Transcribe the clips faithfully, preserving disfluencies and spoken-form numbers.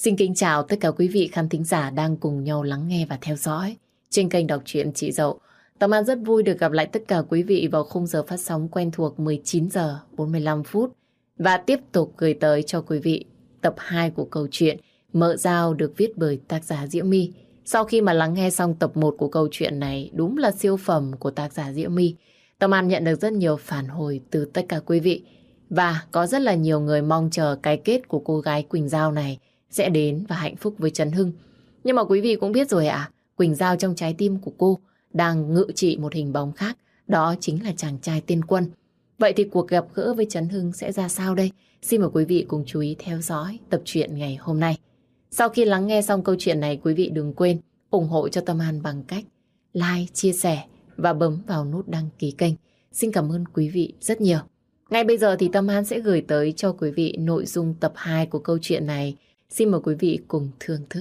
Xin kính chào tất cả quý vị khán thính giả đang cùng nhau lắng nghe và theo dõi trên kênh đọc truyện Chị Dậu. Tâm An rất vui được gặp lại tất cả quý vị vào khung giờ phát sóng quen thuộc mười chín giờ bốn mươi lăm phút và tiếp tục gửi tới cho quý vị tập hai của câu chuyện Mợ Dao được viết bởi tác giả Diễm My. Sau khi mà lắng nghe xong tập một của câu chuyện này, đúng là siêu phẩm của tác giả Diễm My, Tâm An nhận được rất nhiều phản hồi từ tất cả quý vị và có rất là nhiều người mong chờ cái kết của cô gái Quỳnh Giao này sẽ đến và hạnh phúc với Trấn Hưng. Nhưng mà quý vị cũng biết rồi ạ, à, Quỳnh Giao trong trái tim của cô đang ngự trị một hình bóng khác, đó chính là chàng trai tên Quân. Vậy thì cuộc gặp gỡ với Trấn Hưng sẽ ra sao đây? Xin mời quý vị cùng chú ý theo dõi tập truyện ngày hôm nay. Sau khi lắng nghe xong câu chuyện này, quý vị đừng quên ủng hộ cho Tâm An bằng cách like, chia sẻ và bấm vào nút đăng ký kênh. Xin cảm ơn quý vị rất nhiều. Ngay bây giờ thì Tâm An sẽ gửi tới cho quý vị nội dung tập hai của câu chuyện này. Xin mời quý vị cùng thưởng thức.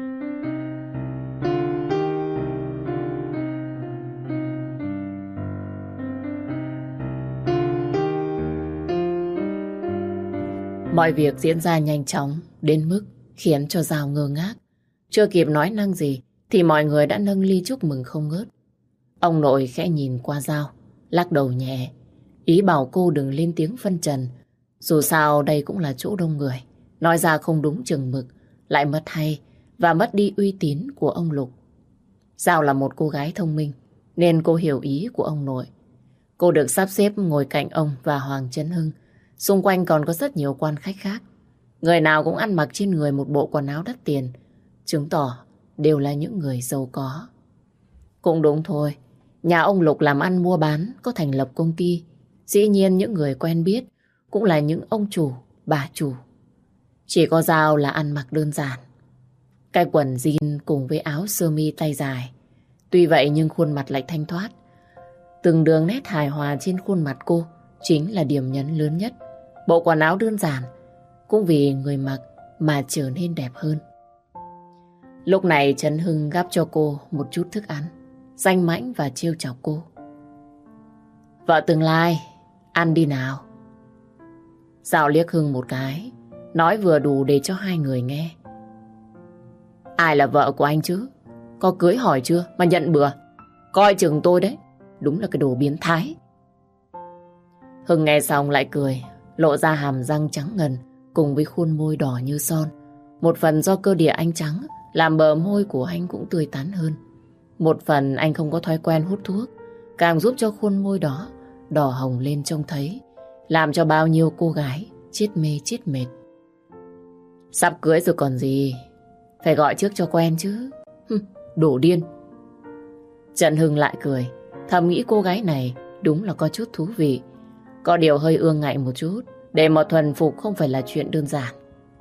Mọi việc diễn ra nhanh chóng đến mức khiến cho Giao ngơ ngác. Chưa kịp nói năng gì thì mọi người đã nâng ly chúc mừng không ngớt. Ông nội khẽ nhìn qua Giao, lắc đầu nhẹ, ý bảo cô đừng lên tiếng phân trần. Dù sao đây cũng là chỗ đông người, nói ra không đúng chừng mực lại mất hay và mất đi uy tín của ông Lục. Giao là một cô gái thông minh nên cô hiểu ý của ông nội. Cô được sắp xếp ngồi cạnh ông và Hoàng Trấn Hưng. Xung quanh còn có rất nhiều quan khách khác. Người nào cũng ăn mặc trên người một bộ quần áo đắt tiền, chứng tỏ đều là những người giàu có. Cũng đúng thôi, nhà ông Lục làm ăn mua bán, có thành lập công ty. Dĩ nhiên những người quen biết cũng là những ông chủ, bà chủ. Chỉ có Giao là ăn mặc đơn giản. Cái quần jean cùng với áo sơ mi tay dài. Tuy vậy nhưng khuôn mặt lại thanh thoát. Từng đường nét hài hòa trên khuôn mặt cô chính là điểm nhấn lớn nhất. Bộ quần áo đơn giản cũng vì người mặc mà trở nên đẹp hơn. Lúc này Trấn Hưng gắp cho cô một chút thức ăn, danh mãnh và trêu chọc cô. Vợ tương lai, ăn đi nào. Giao liếc Hưng một cái, nói vừa đủ để cho hai người nghe. Ai là vợ của anh chứ? Có cưới hỏi chưa mà nhận bừa? Coi chừng tôi đấy, đúng là cái đồ biến thái. Hưng nghe xong lại cười, lộ ra hàm răng trắng ngần cùng với khuôn môi đỏ như son. Một phần do cơ địa anh trắng làm bờ môi của anh cũng tươi tắn hơn. Một phần anh không có thói quen hút thuốc, càng giúp cho khuôn môi đó đỏ hồng lên trông thấy, làm cho bao nhiêu cô gái chết mê chết mệt. Sắp cưới rồi còn gì, phải gọi trước cho quen chứ. Hừm, đổ điên. Trần Hưng lại cười, thầm nghĩ cô gái này đúng là có chút thú vị. Có điều hơi ương ngại một chút, để mà thuần phục không phải là chuyện đơn giản.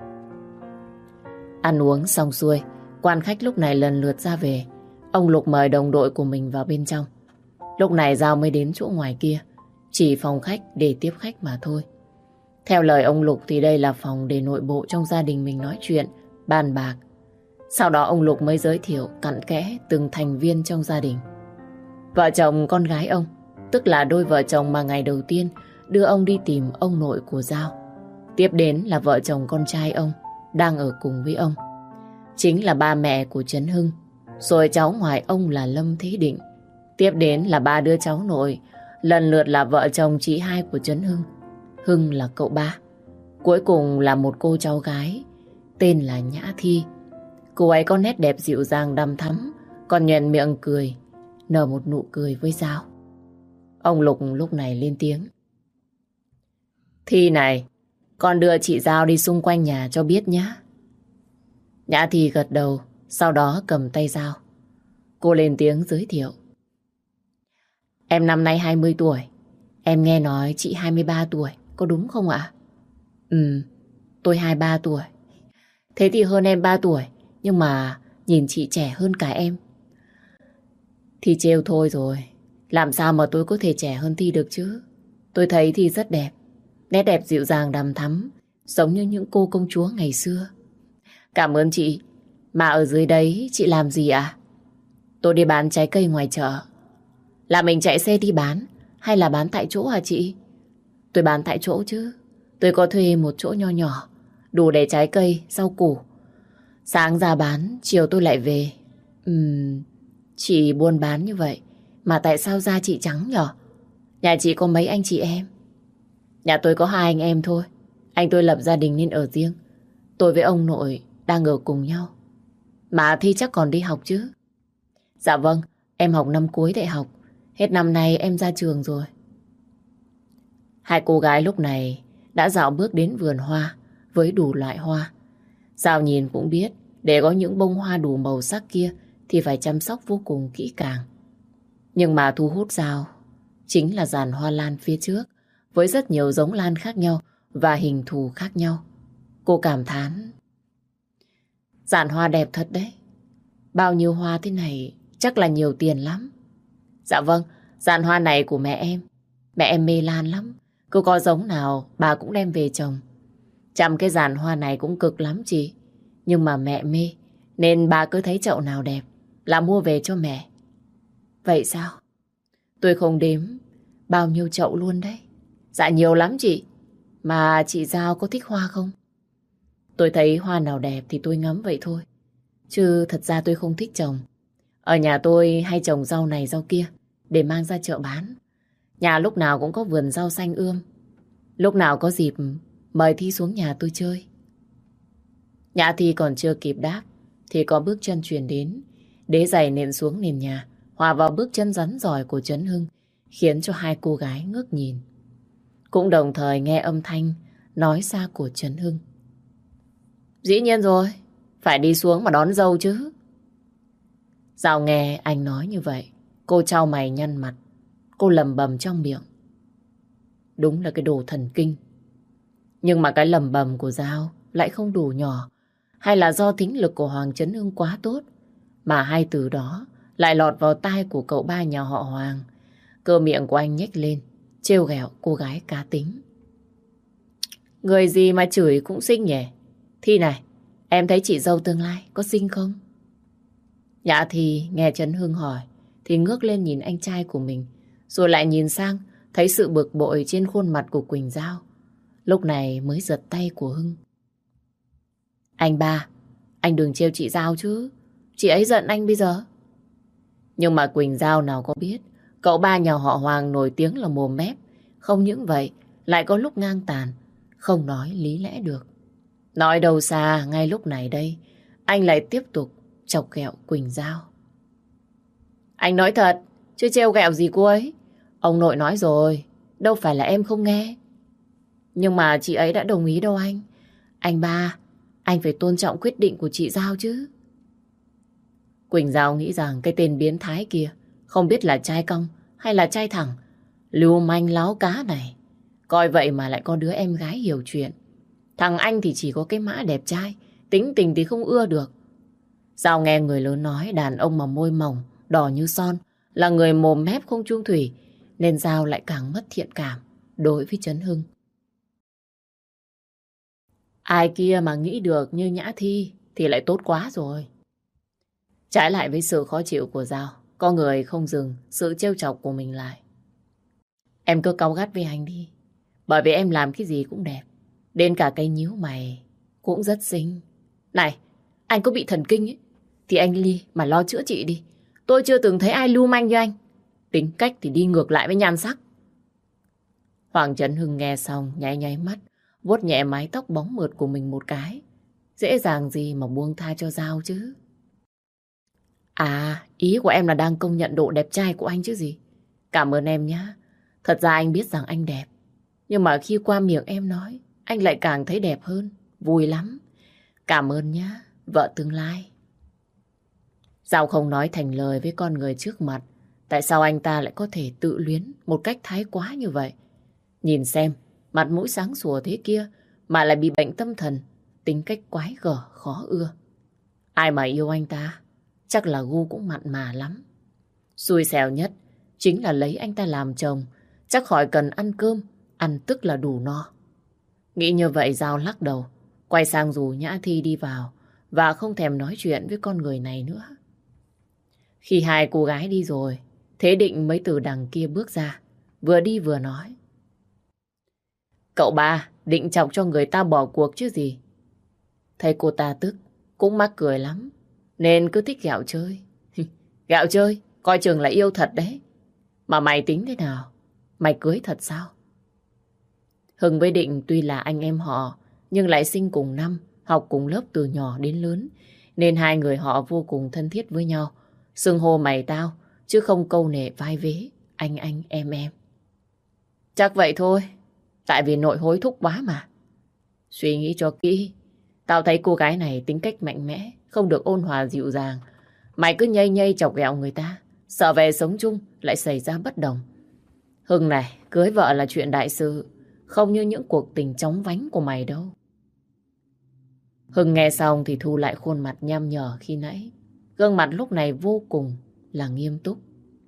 Ăn uống xong xuôi, quan khách lúc này lần lượt ra về. Ông Lục mời đồng đội của mình vào bên trong. Lúc này Giao mới đến chỗ ngoài kia, chỉ phòng khách để tiếp khách mà thôi. Theo lời ông Lục thì đây là phòng để nội bộ trong gia đình mình nói chuyện, bàn bạc. Sau đó ông Lục mới giới thiệu cặn kẽ từng thành viên trong gia đình. Vợ chồng con gái ông, tức là đôi vợ chồng mà ngày đầu tiên đưa ông đi tìm ông nội của Giao. Tiếp đến là vợ chồng con trai ông đang ở cùng với ông, chính là ba mẹ của Trấn Hưng. Rồi cháu ngoại ông là Lâm Thế Định. Tiếp đến là ba đứa cháu nội, lần lượt là vợ chồng chị hai của Trấn Hưng. Hưng là cậu ba. Cuối cùng là một cô cháu gái tên là Nhã Thi. Cô ấy có nét đẹp dịu dàng đằm thắm, còn nhoẻn miệng cười, nở một nụ cười với Giao. Ông Lục lúc này lên tiếng. Thi này, con đưa chị Giao đi xung quanh nhà cho biết nhé. Nhã Thi gật đầu, sau đó cầm tay Giao. Cô lên tiếng giới thiệu. Em năm nay hai mươi tuổi. Em nghe nói chị hai mươi ba tuổi, có đúng không ạ? Ừ, tôi hai mươi ba tuổi. Thế thì hơn em ba tuổi, nhưng mà nhìn chị trẻ hơn cả em. Thì trêu thôi rồi, làm sao mà tôi có thể trẻ hơn Thi được chứ? Tôi thấy Thi rất đẹp, nét đẹp dịu dàng đằm thắm, giống như những cô công chúa ngày xưa. Cảm ơn chị. Mà ở dưới đấy chị làm gì ạ? Tôi đi bán trái cây ngoài chợ. Là mình chạy xe đi bán hay là bán tại chỗ hả chị? Tôi bán tại chỗ chứ. Tôi có thuê một chỗ nho nhỏ, đủ để trái cây, rau củ. Sáng ra bán, chiều tôi lại về. Ừm, chị buôn bán như vậy, mà tại sao da chị trắng nhở? Nhà chị có mấy anh chị em? Nhà tôi có hai anh em thôi. Anh tôi lập gia đình nên ở riêng. Tôi với ông nội đang ở cùng nhau. Mà Thi chắc còn đi học chứ? Dạ vâng, em học năm cuối đại học. Hết năm nay em ra trường rồi. Hai cô gái lúc này đã dạo bước đến vườn hoa với đủ loại hoa. Giao nhìn cũng biết, để có những bông hoa đủ màu sắc kia thì phải chăm sóc vô cùng kỹ càng. Nhưng mà thu hút Giao chính là dàn hoa lan phía trước với rất nhiều giống lan khác nhau và hình thù khác nhau. Cô cảm thán: dàn hoa đẹp thật đấy. Bao nhiêu hoa thế này chắc là nhiều tiền lắm. Dạ vâng, dàn hoa này của mẹ em. Mẹ em mê lan lắm. Cứ có giống nào bà cũng đem về trồng. Chăm cái dàn hoa này cũng cực lắm chị. Nhưng mà mẹ mê nên bà cứ thấy chậu nào đẹp là mua về cho mẹ. Vậy sao? Tôi không đếm bao nhiêu chậu luôn đấy. Dạ nhiều lắm chị. Mà chị Giao có thích hoa không? Tôi thấy hoa nào đẹp thì tôi ngắm vậy thôi. Chứ thật ra tôi không thích trồng. Ở nhà tôi hay trồng rau này rau kia để mang ra chợ bán. Nhà lúc nào cũng có vườn rau xanh ươm. Lúc nào có dịp mời Thi xuống nhà tôi chơi. Nhã Thi còn chưa kịp đáp thì có bước chân truyền đến. Đế giày nện xuống nền nhà, hòa vào bước chân rắn rỏi của Trấn Hưng, khiến cho hai cô gái ngước nhìn. Cũng đồng thời nghe âm thanh nói xa của Trấn Hưng: dĩ nhiên rồi, phải đi xuống mà đón dâu chứ. Giao nghe anh nói như vậy, cô chau mày nhăn mặt. Cô lầm bầm trong miệng: đúng là cái đồ thần kinh. Nhưng mà cái lầm bầm của Giao lại không đủ nhỏ. Hay là do thính lực của Hoàng Trấn Hưng quá tốt mà hai từ đó lại lọt vào tai của cậu ba nhà họ Hoàng. Cơ miệng của anh nhếch lên, trêu ghẹo cô gái cá tính: người gì mà chửi cũng xinh nhỉ? Thi này, em thấy chị dâu tương lai có xinh không? Nhã Thi nghe Trấn Hưng hỏi thì ngước lên nhìn anh trai của mình, rồi lại nhìn sang thấy sự bực bội trên khuôn mặt của Quỳnh Giao. Lúc này mới giật tay của Hưng: anh ba, anh đừng trêu chị Giao chứ. Chị ấy giận anh bây giờ. Nhưng mà Quỳnh Giao nào có biết cậu ba nhà họ Hoàng nổi tiếng là mồm mép. Không những vậy, lại có lúc ngang tàn, không nói lý lẽ được. Nói đâu xa, ngay lúc này đây, anh lại tiếp tục chọc ghẹo Quỳnh Giao: anh nói thật, chứ trêu ghẹo gì cô ấy. Ông nội nói rồi, đâu phải là em không nghe. Nhưng mà chị ấy đã đồng ý đâu anh. Anh ba, anh phải tôn trọng quyết định của chị Giao chứ. Quỳnh Giao nghĩ rằng cái tên biến thái kia không biết là trai cong hay là trai thẳng, lưu manh láo cá này. Coi vậy mà lại có đứa em gái hiểu chuyện. Thằng anh thì chỉ có cái mã đẹp trai, tính tình thì không ưa được. Giao nghe người lớn nói đàn ông mà môi mỏng, đỏ như son là người mồm mép không chung thủy, nên Giao lại càng mất thiện cảm đối với Trấn Hưng. Ai kia mà nghĩ được như Nhã Thi thì lại tốt quá rồi. Trái lại với sự khó chịu của Giao, có người không dừng sự trêu chọc của mình lại: em cứ cáu gắt với anh đi, bởi vì em làm cái gì cũng đẹp, đến cả cái nhíu mày cũng rất xinh. Này, anh có bị thần kinh ấy thì anh Ly mà lo chữa trị đi. Tôi chưa từng thấy ai lưu manh như anh. Tính cách thì đi ngược lại với nhan sắc. Hoàng Trấn Hưng nghe xong nháy nháy mắt, vuốt nhẹ mái tóc bóng mượt của mình một cái. Dễ dàng gì mà buông tha cho Giao chứ. À, ý của em là đang công nhận độ đẹp trai của anh chứ gì. Cảm ơn em nhá. Thật ra anh biết rằng anh đẹp, nhưng mà khi qua miệng em nói, anh lại càng thấy đẹp hơn. Vui lắm. Cảm ơn nhá, vợ tương lai. Giao không nói thành lời với con người trước mặt. Tại sao anh ta lại có thể tự luyến một cách thái quá như vậy? Nhìn xem, mặt mũi sáng sủa thế kia mà lại bị bệnh tâm thần, tính cách quái gở, khó ưa. Ai mà yêu anh ta, chắc là gu cũng mặn mà lắm. Xui xẻo nhất chính là lấy anh ta làm chồng, chắc khỏi cần ăn cơm, ăn tức là đủ no. Nghĩ như vậy Giao lắc đầu, quay sang rủ Nhã Thi đi vào và không thèm nói chuyện với con người này nữa. Khi hai cô gái đi rồi, Thế Định mới từ đằng kia bước ra, vừa đi vừa nói: cậu ba định chọc cho người ta bỏ cuộc chứ gì. Thấy cô ta tức, cũng mắc cười lắm, nên cứ thích gẹo chơi. Gẹo chơi, coi chừng là yêu thật đấy. Mà mày tính thế nào? Mày cưới thật sao? Hưng với Định tuy là anh em họ, nhưng lại sinh cùng năm, học cùng lớp từ nhỏ đến lớn, nên hai người họ vô cùng thân thiết với nhau. Xưng hô mày tao, chứ không câu nệ vai vế, anh anh em em. Chắc vậy thôi, tại vì nội hối thúc quá mà. Suy nghĩ cho kỹ, tao thấy cô gái này tính cách mạnh mẽ, không được ôn hòa dịu dàng. Mày cứ nhây nhây chọc ghẹo người ta, sợ về sống chung lại xảy ra bất đồng. Hưng này, cưới vợ là chuyện đại sự, không như những cuộc tình chóng vánh của mày đâu. Hưng nghe xong thì thu lại khuôn mặt nham nhở khi nãy. Gương mặt lúc này vô cùng là nghiêm túc.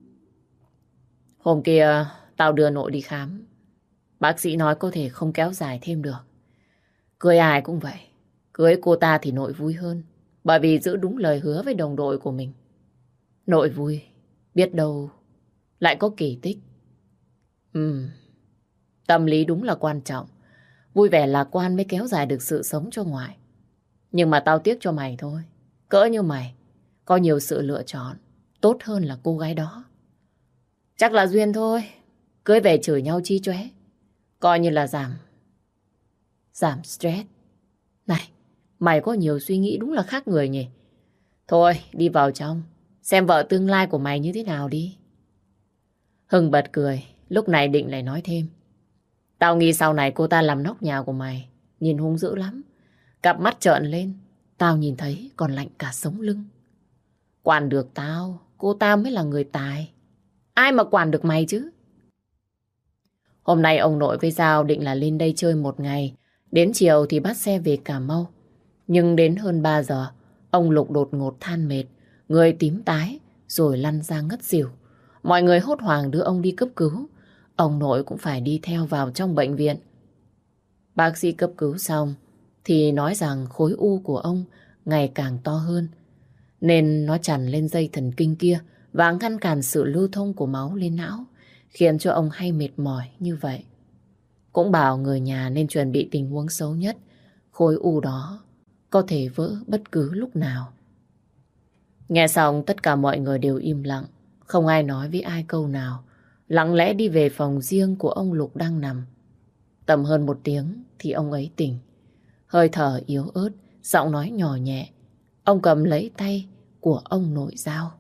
Hôm kia tao đưa nội đi khám. Bác sĩ nói có thể không kéo dài thêm được. Cưới ai cũng vậy. Cưới cô ta thì nội vui hơn. Bởi vì giữ đúng lời hứa với đồng đội của mình. Nội vui, biết đâu lại có kỳ tích. Ừm, tâm lý đúng là quan trọng. Vui vẻ lạc quan mới kéo dài được sự sống cho ngoại. Nhưng mà tao tiếc cho mày thôi. Cỡ như mày, có nhiều sự lựa chọn tốt hơn là cô gái đó. Chắc là duyên thôi. Cưới về chửi nhau chi chóe. Coi như là giảm Giảm stress. Này, mày có nhiều suy nghĩ đúng là khác người nhỉ. Thôi, đi vào trong xem vợ tương lai của mày như thế nào đi. Hưng bật cười. Lúc này Định lại nói thêm. Tao nghĩ sau này cô ta làm nóc nhà của mày, nhìn hung dữ lắm. Cặp mắt trợn lên, tao nhìn thấy còn lạnh cả sống lưng. Quản được tao, cô ta mới là người tài. Ai mà quản được mày chứ? Hôm nay ông nội với Giao định là lên đây chơi một ngày. Đến chiều thì bắt xe về Cà Mau. Nhưng đến hơn ba giờ, ông Lục đột ngột than mệt, người tím tái, rồi lăn ra ngất xỉu. Mọi người hốt hoảng đưa ông đi cấp cứu. Ông nội cũng phải đi theo vào trong bệnh viện. Bác sĩ cấp cứu xong thì nói rằng khối u của ông ngày càng to hơn, nên nó tràn lên dây thần kinh kia và ngăn cản sự lưu thông của máu lên não, khiến cho ông hay mệt mỏi như vậy. Cũng bảo người nhà nên chuẩn bị tình huống xấu nhất, khối u đó có thể vỡ bất cứ lúc nào. Nghe xong tất cả mọi người đều im lặng, không ai nói với ai câu nào, lặng lẽ đi về phòng riêng của ông Lục đang nằm. Tầm hơn một tiếng thì ông ấy tỉnh, hơi thở yếu ớt, giọng nói nhỏ nhẹ. Ông cầm lấy tay của ông nội Giao.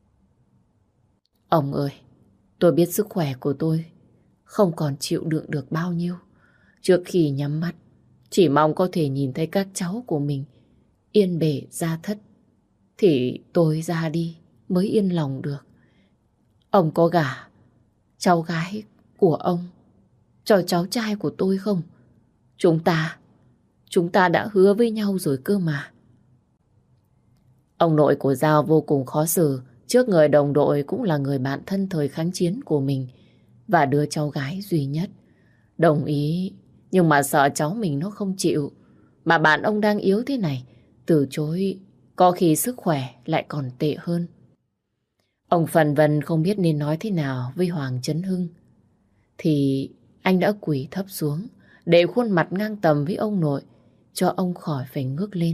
Ông ơi, tôi biết sức khỏe của tôi không còn chịu đựng được bao nhiêu. Trước khi nhắm mắt, chỉ mong có thể nhìn thấy các cháu của mình yên bề gia thất, thì tôi ra đi mới yên lòng được. Ông có gả cháu gái của ông cho cháu trai của tôi không? Chúng ta, chúng ta đã hứa với nhau rồi cơ mà. Ông nội của Giao vô cùng khó xử trước người đồng đội cũng là người bạn thân thời kháng chiến của mình và đứa cháu gái duy nhất. Đồng ý, nhưng mà sợ cháu mình nó không chịu. Mà bạn ông đang yếu thế này, từ chối có khi sức khỏe lại còn tệ hơn. Ông phần vân không biết nên nói thế nào với Hoàng Chấn Hưng. Thì anh đã quỳ thấp xuống, để khuôn mặt ngang tầm với ông nội, cho ông khỏi phải ngước lên.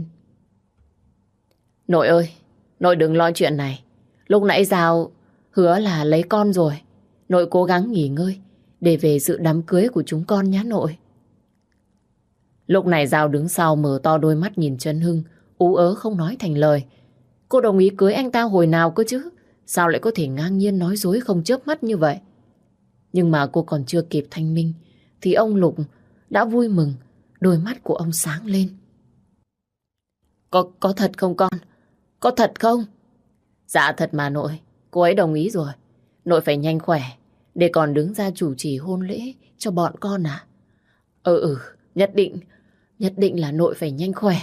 Nội ơi, nội đừng lo chuyện này. Lúc nãy Giao hứa là lấy con rồi. Nội cố gắng nghỉ ngơi để về dự đám cưới của chúng con nhé nội. Lúc này Giao đứng sau mở to đôi mắt nhìn Chấn Hưng, ú ớ không nói thành lời. Cô đồng ý cưới anh ta hồi nào cơ chứ? Sao lại có thể ngang nhiên nói dối không chớp mắt như vậy? Nhưng mà cô còn chưa kịp thanh minh thì ông Lục đã vui mừng, đôi mắt của ông sáng lên. Có, có thật không con? Có thật không? Dạ thật mà nội, cô ấy đồng ý rồi. Nội phải nhanh khỏe để còn đứng ra chủ trì hôn lễ cho bọn con à? Ừ ừ, nhất định, nhất định là nội phải nhanh khỏe.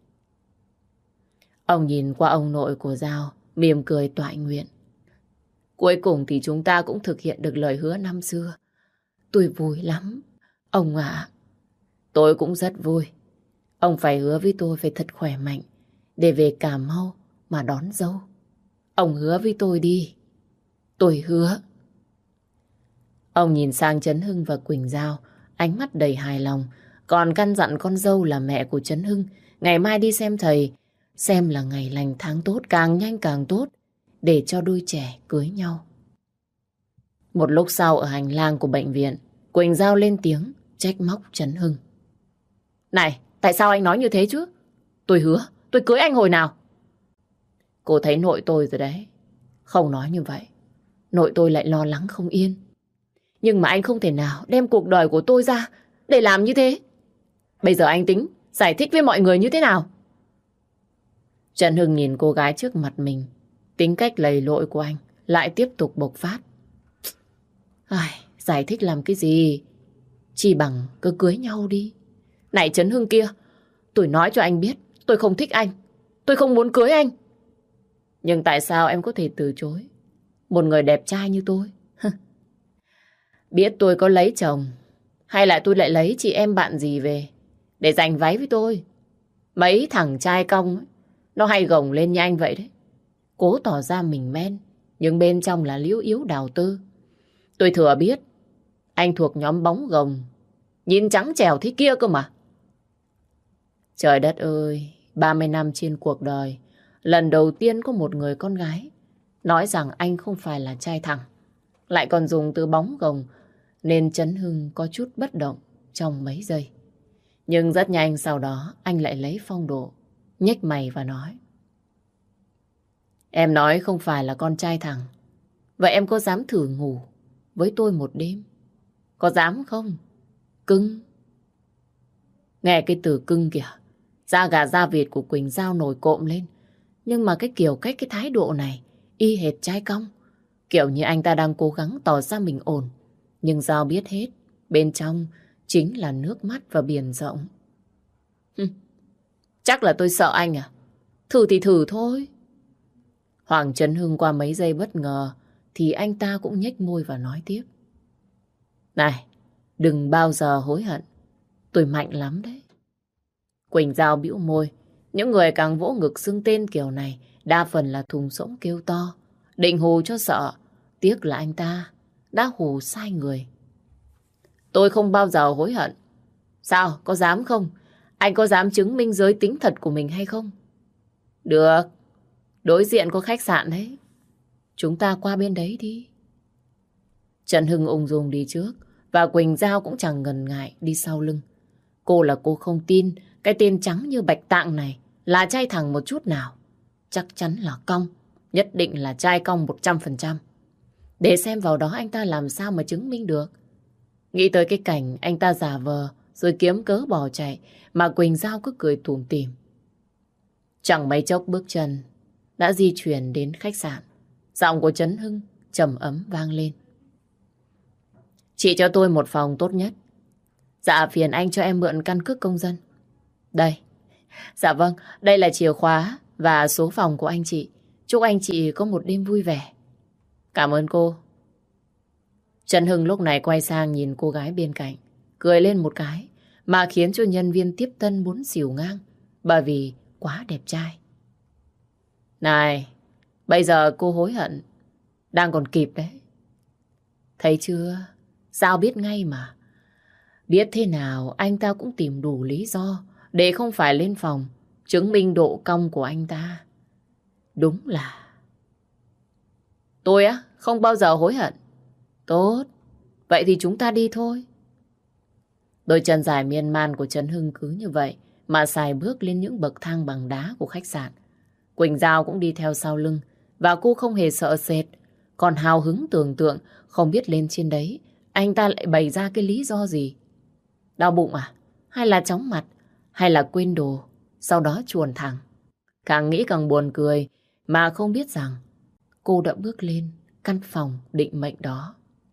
Ông nhìn qua ông nội của Giao, mỉm cười toại nguyện. Cuối cùng thì chúng ta cũng thực hiện được lời hứa năm xưa. Tôi vui lắm, ông ạ. Tôi cũng rất vui. Ông phải hứa với tôi phải thật khỏe mạnh để về Cà Mau mà đón dâu. Ông hứa với tôi đi. Tôi hứa. Ông nhìn sang Chấn Hưng và Quỳnh Giao, ánh mắt đầy hài lòng, còn căn dặn con dâu là mẹ của Chấn Hưng ngày mai đi xem thầy xem là ngày lành tháng tốt, càng nhanh càng tốt, để cho đôi trẻ cưới nhau. Một lúc sau ở hành lang của bệnh viện, Quỳnh Giao lên tiếng trách móc Trấn Hưng. Này, tại sao anh nói như thế chứ? Tôi hứa, tôi cưới anh hồi nào? Cô thấy nội tôi rồi đấy. Không nói như vậy, nội tôi lại lo lắng không yên. Nhưng mà anh không thể nào đem cuộc đời của tôi ra để làm như thế. Bây giờ anh tính giải thích với mọi người như thế nào? Trấn Hưng nhìn cô gái trước mặt mình, tính cách lầy lội của anh lại tiếp tục bộc phát. Ai, giải thích làm cái gì? Chỉ bằng cứ cưới nhau đi. Này Trấn Hưng kia, tôi nói cho anh biết, tôi không thích anh. Tôi không muốn cưới anh. Nhưng tại sao em có thể từ chối một người đẹp trai như tôi? Biết tôi có lấy chồng, hay là tôi lại lấy chị em bạn gì về để giành váy với tôi? Mấy thằng trai cong ấy, nó hay gồng lên như anh vậy đấy. Cố tỏ ra mình men, nhưng bên trong là liễu yếu đào tơ. Tôi thừa biết anh thuộc nhóm bóng gồng, nhìn trắng trẻo thế kia cơ mà. Trời đất ơi, ba mươi năm trên cuộc đời, lần đầu tiên có một người con gái nói rằng anh không phải là trai thẳng, lại còn dùng từ bóng gồng, nên Trấn Hưng có chút bất động trong mấy giây. Nhưng rất nhanh sau đó anh lại lấy phong độ, nhếch mày và nói. Em nói không phải là con trai thẳng, vậy em có dám thử ngủ với tôi một đêm? Có dám không? Cưng. Nghe cái từ cưng kìa, da gà da vịt của Quỳnh Giao nổi cộm lên. Nhưng mà cái kiểu cách cái thái độ này y hệt trai cong. Kiểu như anh ta đang cố gắng tỏ ra mình ổn. Nhưng Giao biết hết, bên trong chính là nước mắt và biển rộng. Hừm, chắc là tôi sợ anh à? Thử thì thử thôi. Hoàng Trấn Hưng qua mấy giây bất ngờ thì anh ta cũng nhếch môi và nói tiếp. Này, đừng bao giờ hối hận. Tôi mạnh lắm đấy. Quỳnh Giao bĩu môi. Những người càng vỗ ngực xưng tên kiểu này đa phần là thùng rỗng kêu to, định hù cho sợ. Tiếc là anh ta đã hù sai người. Tôi không bao giờ hối hận. Sao, có dám không? Anh có dám chứng minh giới tính thật của mình hay không? Được. Đối diện có khách sạn đấy. Chúng ta qua bên đấy đi. Trần Hưng ung dung đi trước và Quỳnh Giao cũng chẳng ngần ngại đi sau lưng. Cô là cô không tin cái tên trắng như bạch tạng này là trai thẳng một chút nào. Chắc chắn là cong. Nhất định là trai cong một trăm phần trăm. Để xem vào đó anh ta làm sao mà chứng minh được. Nghĩ tới cái cảnh anh ta giả vờ rồi kiếm cớ bỏ chạy mà Quỳnh Giao cứ cười tủm tỉm. Chẳng mấy chốc bước chân đã di chuyển đến khách sạn. Giọng của Trấn Hưng trầm ấm vang lên. Chị cho tôi một phòng tốt nhất. Dạ phiền anh cho em mượn căn cước công dân. Đây. Dạ vâng, đây là chìa khóa và số phòng của anh chị. Chúc anh chị có một đêm vui vẻ. Cảm ơn cô. Trần Hưng lúc này quay sang nhìn cô gái bên cạnh, cười lên một cái mà khiến cho nhân viên tiếp tân muốn xỉu ngang bởi vì quá đẹp trai. Này, bây giờ cô hối hận đang còn kịp đấy. Thấy chưa? Giao biết ngay mà. Biết thế nào anh ta cũng tìm đủ lý do để không phải lên phòng chứng minh độ cong của anh ta. Đúng là... Tôi á, không bao giờ hối hận. Tốt, vậy thì chúng ta đi thôi. Đôi chân dài miên man của Trấn Hưng cứ như vậy mà xài bước lên những bậc thang bằng đá của khách sạn. Quỳnh Giao cũng đi theo sau lưng và cô không hề sợ sệt, còn hào hứng tưởng tượng không biết lên trên đấy anh ta lại bày ra cái lý do gì. Đau bụng à? Hay là chóng mặt? Hay là quên đồ? Sau đó chuồn thẳng. Càng nghĩ càng buồn cười mà không biết rằng cô đã bước lên căn phòng định mệnh đó.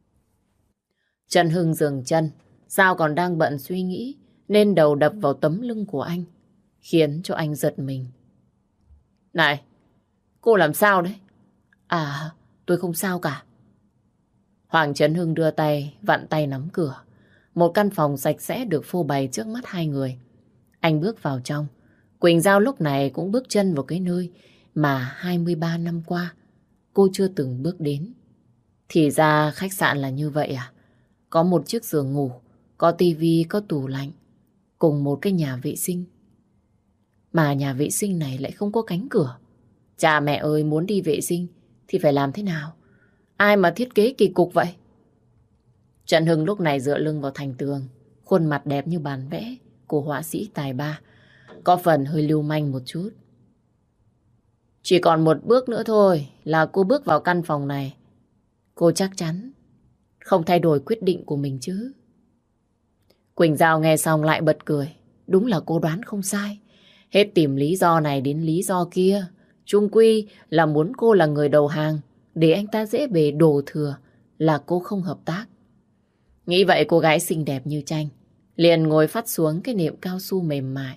Trần Hưng dừng chân, Giao còn đang bận suy nghĩ nên đầu đập vào tấm lưng của anh, khiến cho anh giật mình. Này, cô làm sao đấy? À, tôi không sao cả. Hoàng Trấn Hưng đưa tay, vặn tay nắm cửa. Một căn phòng sạch sẽ được phô bày trước mắt hai người. Anh bước vào trong. Quỳnh Giao lúc này cũng bước chân vào cái nơi mà hai mươi ba năm qua cô chưa từng bước đến. Thì ra khách sạn là như vậy à? Có một chiếc giường ngủ, có tivi, có tủ lạnh, cùng một cái nhà vệ sinh. Mà nhà vệ sinh này lại không có cánh cửa. Cha mẹ ơi, muốn đi vệ sinh thì phải làm thế nào? Ai mà thiết kế kỳ cục vậy? Trần Hưng lúc này dựa lưng vào thành tường, khuôn mặt đẹp như bản vẽ của họa sĩ tài ba, có phần hơi lưu manh một chút. Chỉ còn một bước nữa thôi là cô bước vào căn phòng này. Cô chắc chắn không thay đổi quyết định của mình chứ? Quỳnh Giao nghe xong lại bật cười. Đúng là cô đoán không sai. Hết tìm lý do này đến lý do kia, chung quy là muốn cô là người đầu hàng, để anh ta dễ bề đổ thừa là cô không hợp tác. Nghĩ vậy cô gái xinh đẹp như tranh liền ngồi phắt xuống cái nệm cao su mềm mại.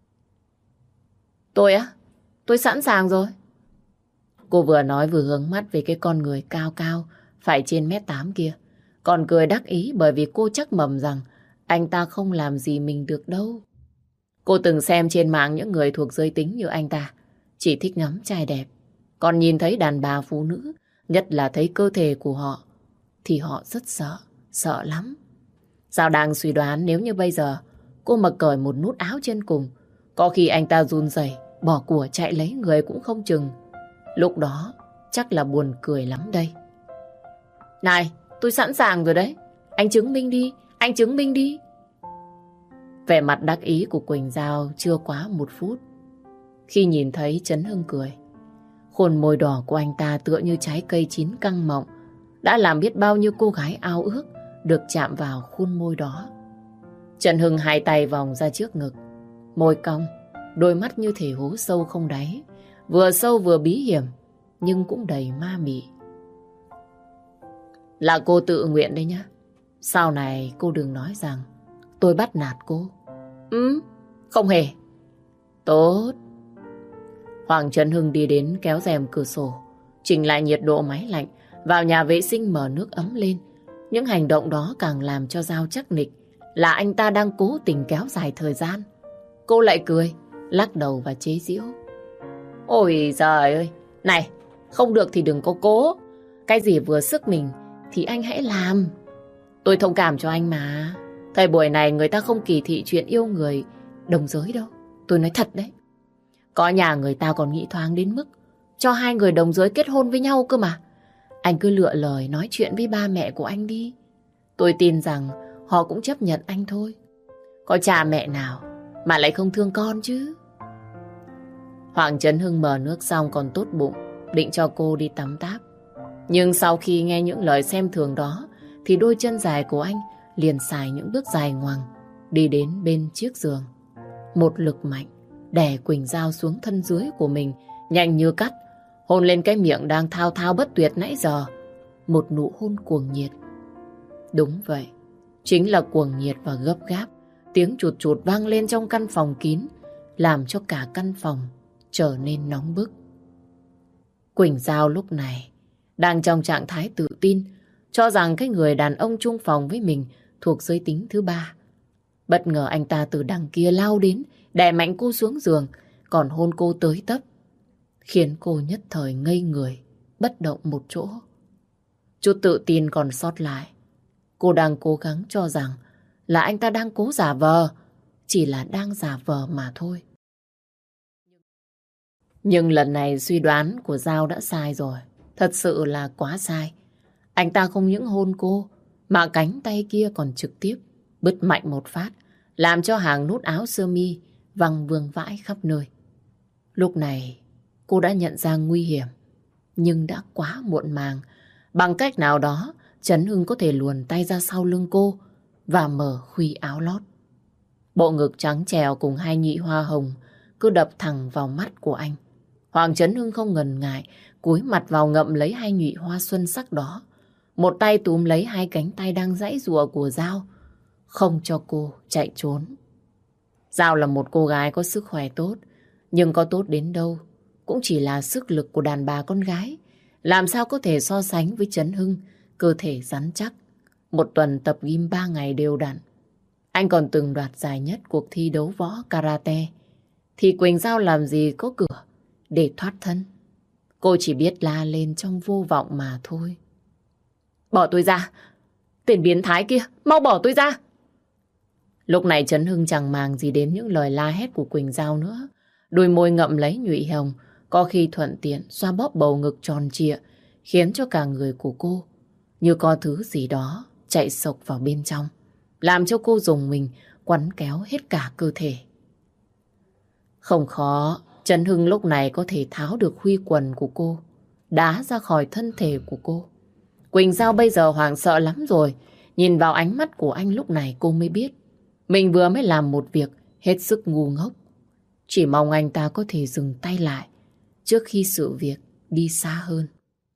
Tôi á? Tôi sẵn sàng rồi. Cô vừa nói vừa hướng mắt về cái con người cao cao, phải trên mét tám kia. Còn cười đắc ý bởi vì cô chắc mầm rằng anh ta không làm gì mình được đâu. Cô từng xem trên mạng những người thuộc giới tính như anh ta chỉ thích ngắm trai đẹp. Còn nhìn thấy đàn bà phụ nữ, nhất là thấy cơ thể của họ, thì họ rất sợ, sợ lắm. Giao đang suy đoán nếu như bây giờ cô mà cởi một nút áo trên cùng, có khi anh ta run rẩy bỏ của chạy lấy người cũng không chừng. Lúc đó chắc là buồn cười lắm đây. Này, tôi sẵn sàng rồi đấy. Anh chứng minh đi, anh chứng minh đi. Vẻ mặt đắc ý của Quỳnh Giao chưa quá một phút khi nhìn thấy Trấn Hưng cười. Khuôn môi đỏ của anh ta tựa như trái cây chín căng mọng, đã làm biết bao nhiêu cô gái ao ước được chạm vào khuôn môi đó. Trần Hưng hai tay vòng ra trước ngực, môi cong, đôi mắt như thể hố sâu không đáy, vừa sâu vừa bí hiểm, nhưng cũng đầy ma mị. Là cô tự nguyện đấy nhá. Sau này cô đừng nói rằng tôi bắt nạt cô. Ừ, không hề. Tốt. Hoàng Trấn Hưng đi đến kéo rèm cửa sổ, chỉnh lại nhiệt độ máy lạnh, vào nhà vệ sinh mở nước ấm lên. Những hành động đó càng làm cho Giao chắc nịch là anh ta đang cố tình kéo dài thời gian. Cô lại cười, lắc đầu và chế giễu. Ôi giời ơi, này, không được thì đừng có cố. Cái gì vừa sức mình thì anh hãy làm. Tôi thông cảm cho anh mà. Thời buổi này người ta không kỳ thị chuyện yêu người đồng giới đâu. Tôi nói thật đấy. Có nhà người ta còn nghĩ thoáng đến mức cho hai người đồng giới kết hôn với nhau cơ mà. Anh cứ lựa lời nói chuyện với ba mẹ của anh đi. Tôi tin rằng họ cũng chấp nhận anh thôi. Có cha mẹ nào mà lại không thương con chứ. Hoàng Trấn Hưng mở nước xong còn tốt bụng, định cho cô đi tắm táp. Nhưng sau khi nghe những lời xem thường đó, thì đôi chân dài của anh liền xài những bước dài ngoằng, đi đến bên chiếc giường. Một lực mạnh đè Quỳnh Giao xuống thân dưới của mình, nhanh như cắt, hôn lên cái miệng đang thao thao bất tuyệt nãy giờ. Một nụ hôn cuồng nhiệt. Đúng vậy, chính là cuồng nhiệt và gấp gáp. Tiếng chụt chụt vang lên trong căn phòng kín, làm cho cả căn phòng trở nên nóng bức. Quỳnh Giao lúc này đang trong trạng thái tự tin, cho rằng cái người đàn ông chung phòng với mình thuộc giới tính thứ ba. Bất ngờ anh ta từ đằng kia lao đến, đè mạnh cô xuống giường, còn hôn cô tới tấp, khiến cô nhất thời ngây người, bất động một chỗ. Chút tự tin còn sót lại. Cô đang cố gắng cho rằng là anh ta đang cố giả vờ, chỉ là đang giả vờ mà thôi. Nhưng lần này suy đoán của Giao đã sai rồi. Thật sự là quá sai. Anh ta không những hôn cô, mà cánh tay kia còn trực tiếp bứt mạnh một phát, làm cho hàng nút áo sơ mi văng vương vãi khắp nơi. Lúc này cô đã nhận ra nguy hiểm, nhưng đã quá muộn màng. Bằng cách nào đó, Trấn Hưng có thể luồn tay ra sau lưng cô và mở khuy áo lót. Bộ ngực trắng trèo cùng hai nhị hoa hồng cứ đập thẳng vào mắt của anh. Hoàng Trấn Hưng không ngần ngại, cúi mặt vào ngậm lấy hai nhụy hoa xuân sắc đó. Một tay túm lấy hai cánh tay đang giãy giụa của Giao, không cho cô chạy trốn. Giao là một cô gái có sức khỏe tốt, nhưng có tốt đến đâu cũng chỉ là sức lực của đàn bà con gái. Làm sao có thể so sánh với Trấn Hưng, cơ thể rắn chắc, một tuần tập gym ba ngày đều đặn. Anh còn từng đoạt giải nhất cuộc thi đấu võ karate. Thì Quỳnh Giao làm gì có cửa để thoát thân. Cô chỉ biết la lên trong vô vọng mà thôi. Bỏ tôi ra! Tên biến thái kia! Mau bỏ tôi ra! Lúc này Trấn Hưng chẳng màng gì đến những lời la hét của Quỳnh Giao nữa. Đôi môi ngậm lấy nhụy hồng, có khi thuận tiện xoa bóp bầu ngực tròn trịa, khiến cho cả người của cô như có thứ gì đó chạy sộc vào bên trong, làm cho cô dùng mình quấn kéo hết cả cơ thể. Không khó, Trấn Hưng lúc này có thể tháo được huy quần của cô, đá ra khỏi thân thể của cô. Quỳnh Giao bây giờ hoảng sợ lắm rồi. Nhìn vào ánh mắt của anh lúc này cô mới biết mình vừa mới làm một việc hết sức ngu ngốc. Chỉ mong anh ta có thể dừng tay lại trước khi sự việc đi xa hơn.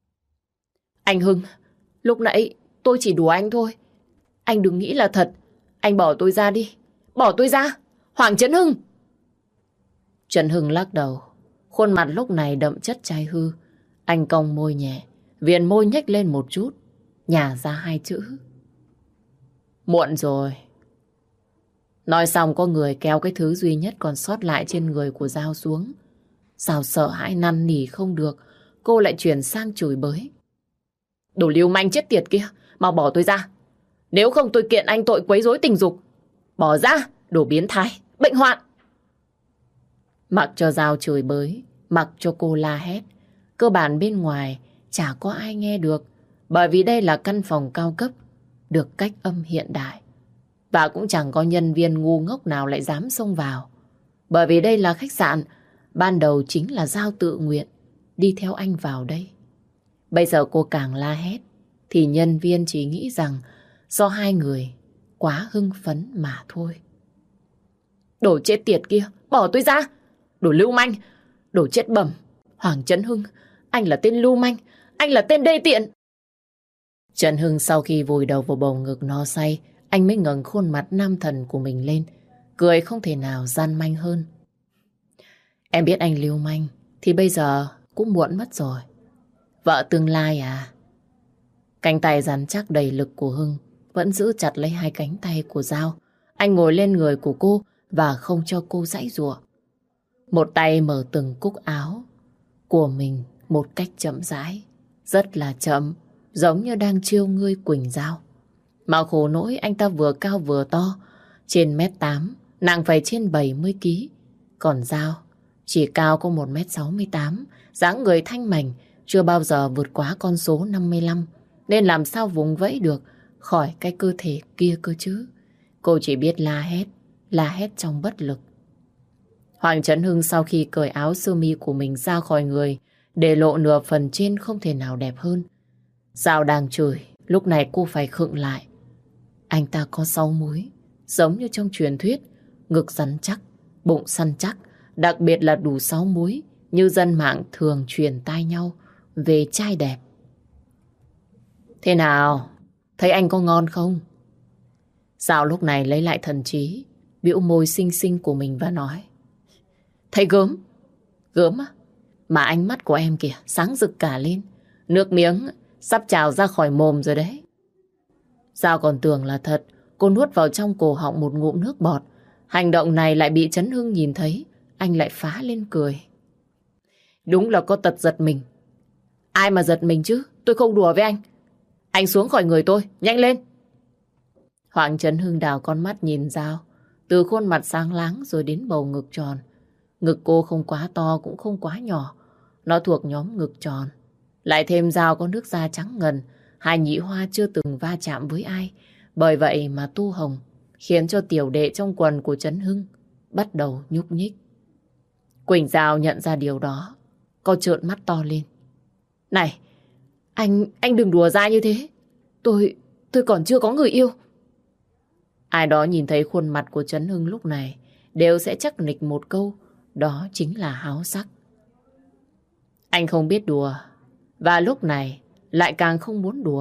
Anh Hưng, lúc nãy tôi chỉ đùa anh thôi. Anh đừng nghĩ là thật. Anh bỏ tôi ra đi. Bỏ tôi ra. Hoàng Trấn Hưng. Trấn Hưng lắc đầu. Khuôn mặt lúc này đậm chất trai hư. Anh cong môi nhẹ, viền môi nhếch lên một chút, nhả ra hai chữ: muộn rồi. Nói xong có người kéo cái thứ duy nhất còn sót lại trên người của Giao xuống. Giao sợ hãi năn nỉ không được, cô lại chuyển sang chửi bới. Đồ lưu manh chết tiệt kia, mau bỏ tôi ra. Nếu không tôi kiện anh tội quấy rối tình dục. Bỏ ra, đồ biến thái, bệnh hoạn. Mặc cho Giao chửi bới, mặc cho cô la hét, cơ bản bên ngoài chả có ai nghe được, bởi vì đây là căn phòng cao cấp, được cách âm hiện đại. Và cũng chẳng có nhân viên ngu ngốc nào lại dám xông vào, bởi vì đây là khách sạn, ban đầu chính là Giao tự nguyện đi theo anh vào đây. Bây giờ cô càng la hét, thì nhân viên chỉ nghĩ rằng do hai người quá hưng phấn mà thôi. Đồ chết tiệt kia, bỏ tôi ra. Đồ lưu manh, đồ chết bẩm. Hoàng Trấn Hưng, anh là tên lưu manh, anh là tên đê tiện. Trấn Hưng sau khi vùi đầu vào bầu ngực no say, anh mới ngẩng khuôn mặt nam thần của mình lên, cười không thể nào gian manh hơn. Em biết anh lưu manh, thì bây giờ cũng muộn mất rồi. Vợ tương lai à? Cánh tay rắn chắc đầy lực của Hưng vẫn giữ chặt lấy hai cánh tay của Giao. Anh ngồi lên người của cô và không cho cô giãy giụa. Một tay mở từng cúc áo của mình một cách chậm rãi, rất là chậm, giống như đang chiêu ngươi Quỳnh Giao. Mà khổ nỗi anh ta vừa cao vừa to, trên mét tám, nặng phải trên bảy mươi ki lô gam. Còn Giao chỉ cao có một mét sáu mươi tám, dáng người thanh mảnh, chưa bao giờ vượt quá con số năm mươi lăm, nên làm sao vùng vẫy được khỏi cái cơ thể kia cơ chứ. Cô chỉ biết la hét, la hét trong bất lực. Hoàng Trấn Hưng sau khi cởi áo sơ mi của mình ra khỏi người, để lộ nửa phần trên không thể nào đẹp hơn. Giao đang chửi, lúc này cô phải khựng lại. Anh ta có sáu múi, giống như trong truyền thuyết, ngực rắn chắc, bụng săn chắc, đặc biệt là đủ sáu múi, như dân mạng thường truyền tai nhau về trai đẹp. Thế nào? Thấy anh có ngon không? Giao lúc này lấy lại thần trí, bĩu môi xinh xinh của mình và nói: Thấy gớm. Gớm á? Mà ánh mắt của em kìa, sáng rực cả lên. Nước miếng sắp trào ra khỏi mồm rồi đấy. Giao còn tưởng là thật, cô nuốt vào trong cổ họng một ngụm nước bọt. Hành động này lại bị Trấn Hưng nhìn thấy, anh lại phá lên cười. Đúng là có tật giật mình. Ai mà giật mình chứ, tôi không đùa với anh. Anh xuống khỏi người tôi, nhanh lên. Hoàng Trấn Hưng đào con mắt nhìn Giao, từ khuôn mặt sáng láng rồi đến bầu ngực tròn. Ngực cô không quá to cũng không quá nhỏ, nó thuộc nhóm ngực tròn. Lại thêm Giao có nước da trắng ngần, hai nhị hoa chưa từng va chạm với ai. Bởi vậy mà tu hồng khiến cho tiểu đệ trong quần của Trấn Hưng bắt đầu nhúc nhích. Quỳnh Giao nhận ra điều đó, cô trợn mắt to lên. Này, anh, anh đừng đùa dai như thế. Tôi, tôi còn chưa có người yêu. Ai đó nhìn thấy khuôn mặt của Trấn Hưng lúc này đều sẽ chắc nịch một câu, đó chính là háo sắc. Anh không biết đùa, và lúc này lại càng không muốn đùa.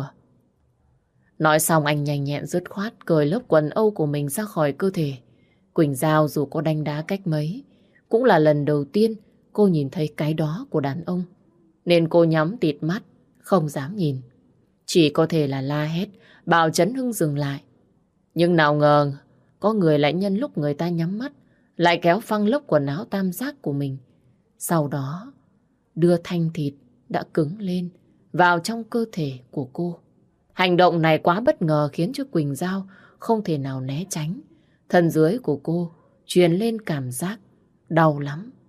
Nói xong anh nhanh nhẹn dứt khoát cởi lớp quần âu của mình ra khỏi cơ thể. Quỳnh Giao dù có đánh đá cách mấy, cũng là lần đầu tiên cô nhìn thấy cái đó của đàn ông, nên cô nhắm tịt mắt, không dám nhìn. Chỉ có thể là la hét, bảo Trấn Hưng dừng lại. Nhưng nào ngờ, có người lại nhân lúc người ta nhắm mắt, lại kéo phăng lớp quần áo tam giác của mình. Sau đó, đưa thanh thịt đã cứng lên vào trong cơ thể của cô. Hành động này quá bất ngờ khiến cho Quỳnh Giao không thể nào né tránh. Thân dưới của cô truyền lên cảm giác đau lắm.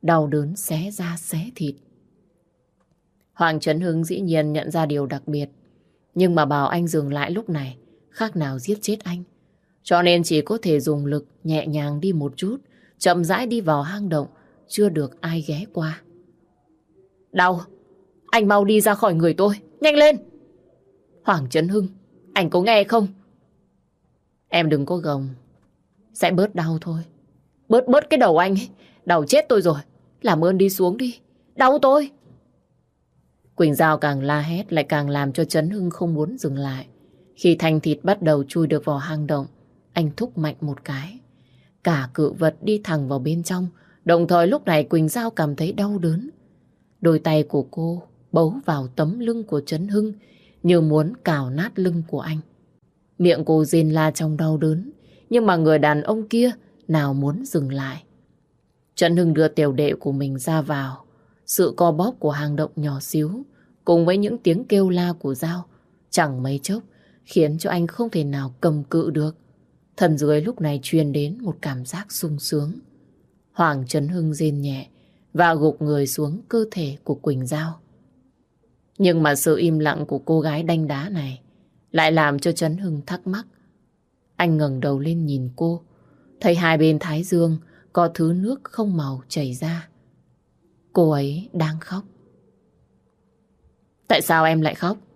đau đớn xé da xé thịt. Hoàng Trấn Hưng dĩ nhiên nhận ra điều đặc biệt, nhưng mà bảo anh dừng lại lúc này khác nào giết chết anh. Cho nên chỉ có thể dùng lực nhẹ nhàng đi một chút, chậm rãi đi vào hang động, chưa được ai ghé qua. Đau! Anh mau đi ra khỏi người tôi, nhanh lên! Hoàng Trấn Hưng, anh có nghe không? Em đừng có gồng, sẽ bớt đau thôi. Bớt bớt cái đầu anh ấy, đau chết tôi rồi. Làm ơn đi xuống đi, đau tôi. Quỳnh Giao càng la hét lại càng làm cho Trấn Hưng không muốn dừng lại. Khi thanh thịt bắt đầu chui được vào hang động, anh thúc mạnh một cái. Cả cự vật đi thẳng vào bên trong. Đồng thời lúc này Quỳnh Giao cảm thấy đau đớn. Đôi tay của cô bấu vào tấm lưng của Trấn Hưng như muốn cào nát lưng của anh. Miệng cô rên la trong đau đớn, nhưng mà người đàn ông kia nào muốn dừng lại. Trấn Hưng đưa tiểu đệ của mình ra vào. Sự co bóp của hang động nhỏ xíu cùng với những tiếng kêu la của Giao chẳng mấy chốc khiến cho anh không thể nào cầm cự được. Thân dưới lúc này truyền đến một cảm giác sung sướng. Hoàng Trấn Hưng rên nhẹ và gục người xuống cơ thể của Quỳnh Giao. Nhưng mà sự im lặng của cô gái đanh đá này lại làm cho Trấn Hưng thắc mắc. Anh ngẩng đầu lên nhìn cô, thấy hai bên thái dương có thứ nước không màu chảy ra. Cô ấy đang khóc. Tại sao em lại khóc?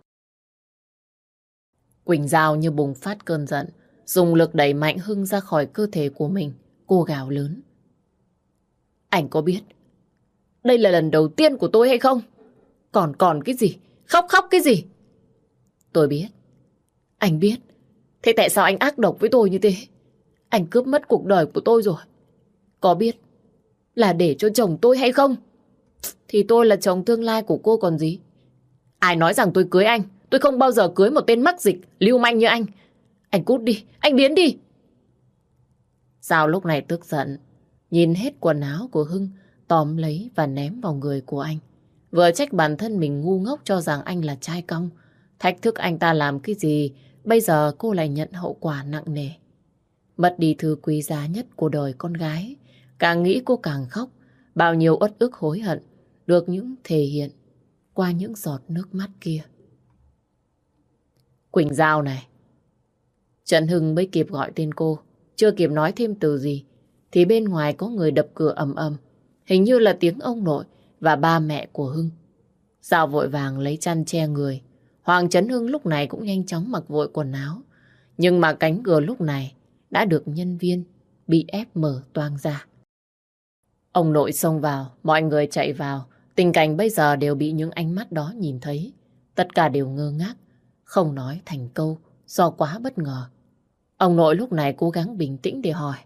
Quỳnh Giao như bùng phát cơn giận, dùng lực đẩy mạnh Hưng ra khỏi cơ thể của mình. Cô gào lớn. Anh có biết đây là lần đầu tiên của tôi hay không? Còn còn cái gì? Khóc khóc cái gì? Tôi biết. Anh biết. Thế tại sao anh ác độc với tôi như thế? Anh cướp mất cuộc đời của tôi rồi. Có biết là để cho chồng tôi hay không? Thì tôi là chồng tương lai của cô còn gì. Ai nói rằng tôi cưới anh? Tôi không bao giờ cưới một tên mắc dịch, lưu manh như anh. Anh cút đi, anh biến đi. Giao lúc này tức giận, nhìn hết quần áo của Hưng, tóm lấy và ném vào người của anh. Vừa trách bản thân mình ngu ngốc cho rằng anh là trai cong. Thách thức anh ta làm cái gì, bây giờ cô lại nhận hậu quả nặng nề. Mất đi thứ quý giá nhất của đời con gái. Càng nghĩ cô càng khóc. Bao nhiêu uất ức hối hận được những thể hiện qua những giọt nước mắt kia. Quỳnh Giao này. Trấn Hưng mới kịp gọi tên cô. Chưa kịp nói thêm từ gì thì bên ngoài có người đập cửa ầm ầm. Hình như là tiếng ông nội và ba mẹ của Hưng. Giao vội vàng lấy chăn che người. Hoàng Trấn Hưng lúc này cũng nhanh chóng mặc vội quần áo. Nhưng mà cánh cửa lúc này đã được nhân viên bị ép mở toang ra. Ông nội xông vào, mọi người chạy vào. Tình cảnh bây giờ đều bị những ánh mắt đó nhìn thấy. Tất cả đều ngơ ngác, không nói thành câu do quá bất ngờ. Ông nội lúc này cố gắng bình tĩnh để hỏi.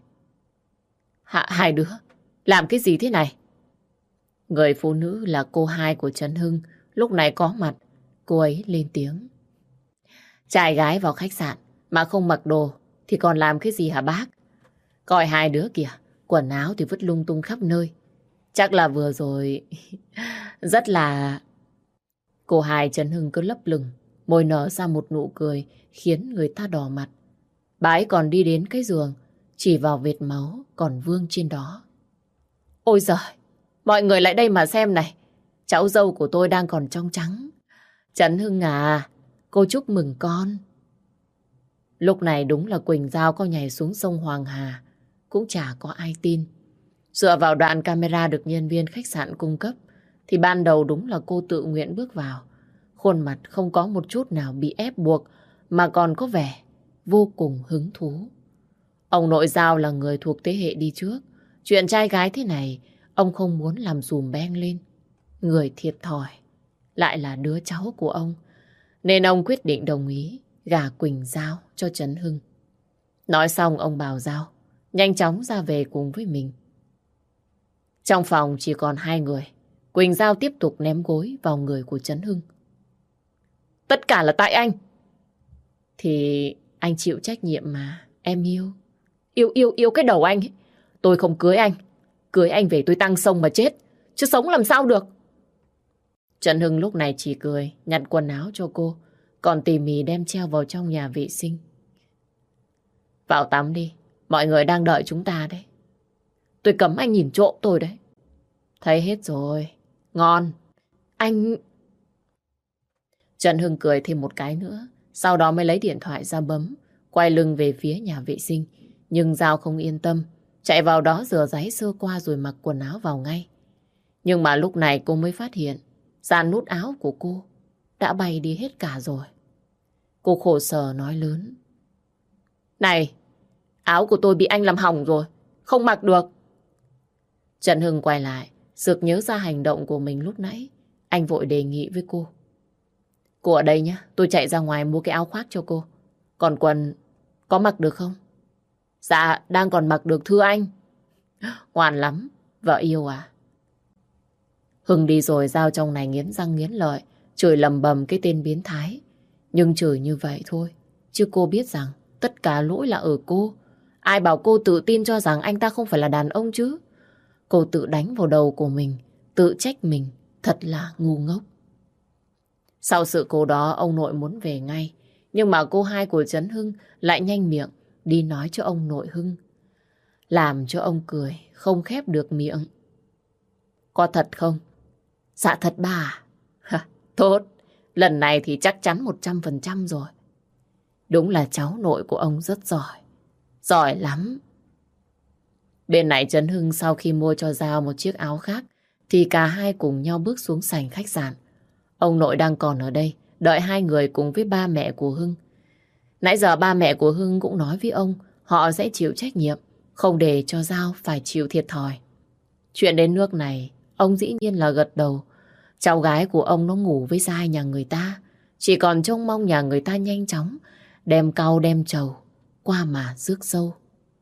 Hạ hai đứa, làm cái gì thế này? Người phụ nữ là cô hai của Trấn Hưng lúc này có mặt. Cô ấy lên tiếng. Trai gái vào khách sạn mà không mặc đồ thì còn làm cái gì hả bác? Coi hai đứa kìa, quần áo thì vứt lung tung khắp nơi. Chắc là vừa rồi rất là... Cô hai Trấn Hưng cứ lấp lửng, môi nở ra một nụ cười khiến người ta đỏ mặt. Bà ấy còn đi đến cái giường, chỉ vào vệt máu còn vương trên đó. Ôi giời, mọi người lại đây mà xem này. Cháu dâu của tôi đang còn trong trắng. Trấn Hưng à, cô chúc mừng con. Lúc này đúng là Quỳnh Giao có nhảy xuống sông Hoàng Hà, cũng chả có ai tin. Dựa vào đoạn camera được nhân viên khách sạn cung cấp, thì ban đầu đúng là cô tự nguyện bước vào. Khuôn mặt không có một chút nào bị ép buộc, mà còn có vẻ vô cùng hứng thú. Ông nội Giao là người thuộc thế hệ đi trước. Chuyện trai gái thế này, ông không muốn làm dùm beng lên. Người thiệt thòi lại là đứa cháu của ông, nên ông quyết định đồng ý gả Quỳnh Giao cho Trấn Hưng. Nói xong ông bảo Giao nhanh chóng ra về cùng với mình. Trong phòng chỉ còn hai người. Quỳnh Giao tiếp tục ném gối vào người của Trấn Hưng. Tất cả là tại anh. Thì anh chịu trách nhiệm mà, em yêu. Yêu yêu yêu cái đầu anh ấy. Tôi không cưới anh. Cưới anh về tôi tăng sông mà chết, chứ sống làm sao được. Trấn Hưng lúc này chỉ cười, nhặt quần áo cho cô, còn tỉ mỉ đem treo vào trong nhà vệ sinh. Vào tắm đi, mọi người đang đợi chúng ta đấy. Tôi cấm anh nhìn trộm tôi đấy. Thấy hết rồi. Ngon. Anh... Trần Hưng cười thêm một cái nữa. Sau đó mới lấy điện thoại ra bấm. Quay lưng về phía nhà vệ sinh. Nhưng Giao không yên tâm. Chạy vào đó rửa ráy sơ qua rồi mặc quần áo vào ngay. Nhưng mà lúc này cô mới phát hiện dàn nút áo của cô đã bay đi hết cả rồi. Cô khổ sở nói lớn. Này, áo của tôi bị anh làm hỏng rồi. Không mặc được. Trần Hưng quay lại, sực nhớ ra hành động của mình lúc nãy. Anh vội đề nghị với cô. Cô ở đây nhé, tôi chạy ra ngoài mua cái áo khoác cho cô. Còn quần có mặc được không? Dạ, đang còn mặc được thưa anh. Ngoan lắm, vợ yêu à? Hưng đi rồi Giao trong này nghiến răng nghiến lợi, chửi lầm bầm cái tên biến thái. Nhưng chửi như vậy thôi, chứ cô biết rằng tất cả lỗi là ở cô. Ai bảo cô tự tin cho rằng anh ta không phải là đàn ông chứ? Cô tự đánh vào đầu của mình, tự trách mình, thật là ngu ngốc. Sau sự cố đó, ông nội muốn về ngay. Nhưng mà cô hai của Trấn Hưng lại nhanh miệng đi nói cho ông nội Hưng. Làm cho ông cười, không khép được miệng. Có thật không? Dạ thật bà. À? Tốt, lần này thì chắc chắn một trăm phần trăm rồi. Đúng là cháu nội của ông rất giỏi. Giỏi lắm. Bên này Trấn Hưng sau khi mua cho Giao một chiếc áo khác thì cả hai cùng nhau bước xuống sảnh khách sạn. Ông nội đang còn ở đây, đợi hai người cùng với ba mẹ của Hưng. Nãy giờ ba mẹ của Hưng cũng nói với ông họ sẽ chịu trách nhiệm, không để cho Giao phải chịu thiệt thòi. Chuyện đến nước này, ông dĩ nhiên là gật đầu. Cháu gái của ông nó ngủ với giai nhà người ta, chỉ còn trông mong nhà người ta nhanh chóng đem cau đem trầu qua mà rước dâu.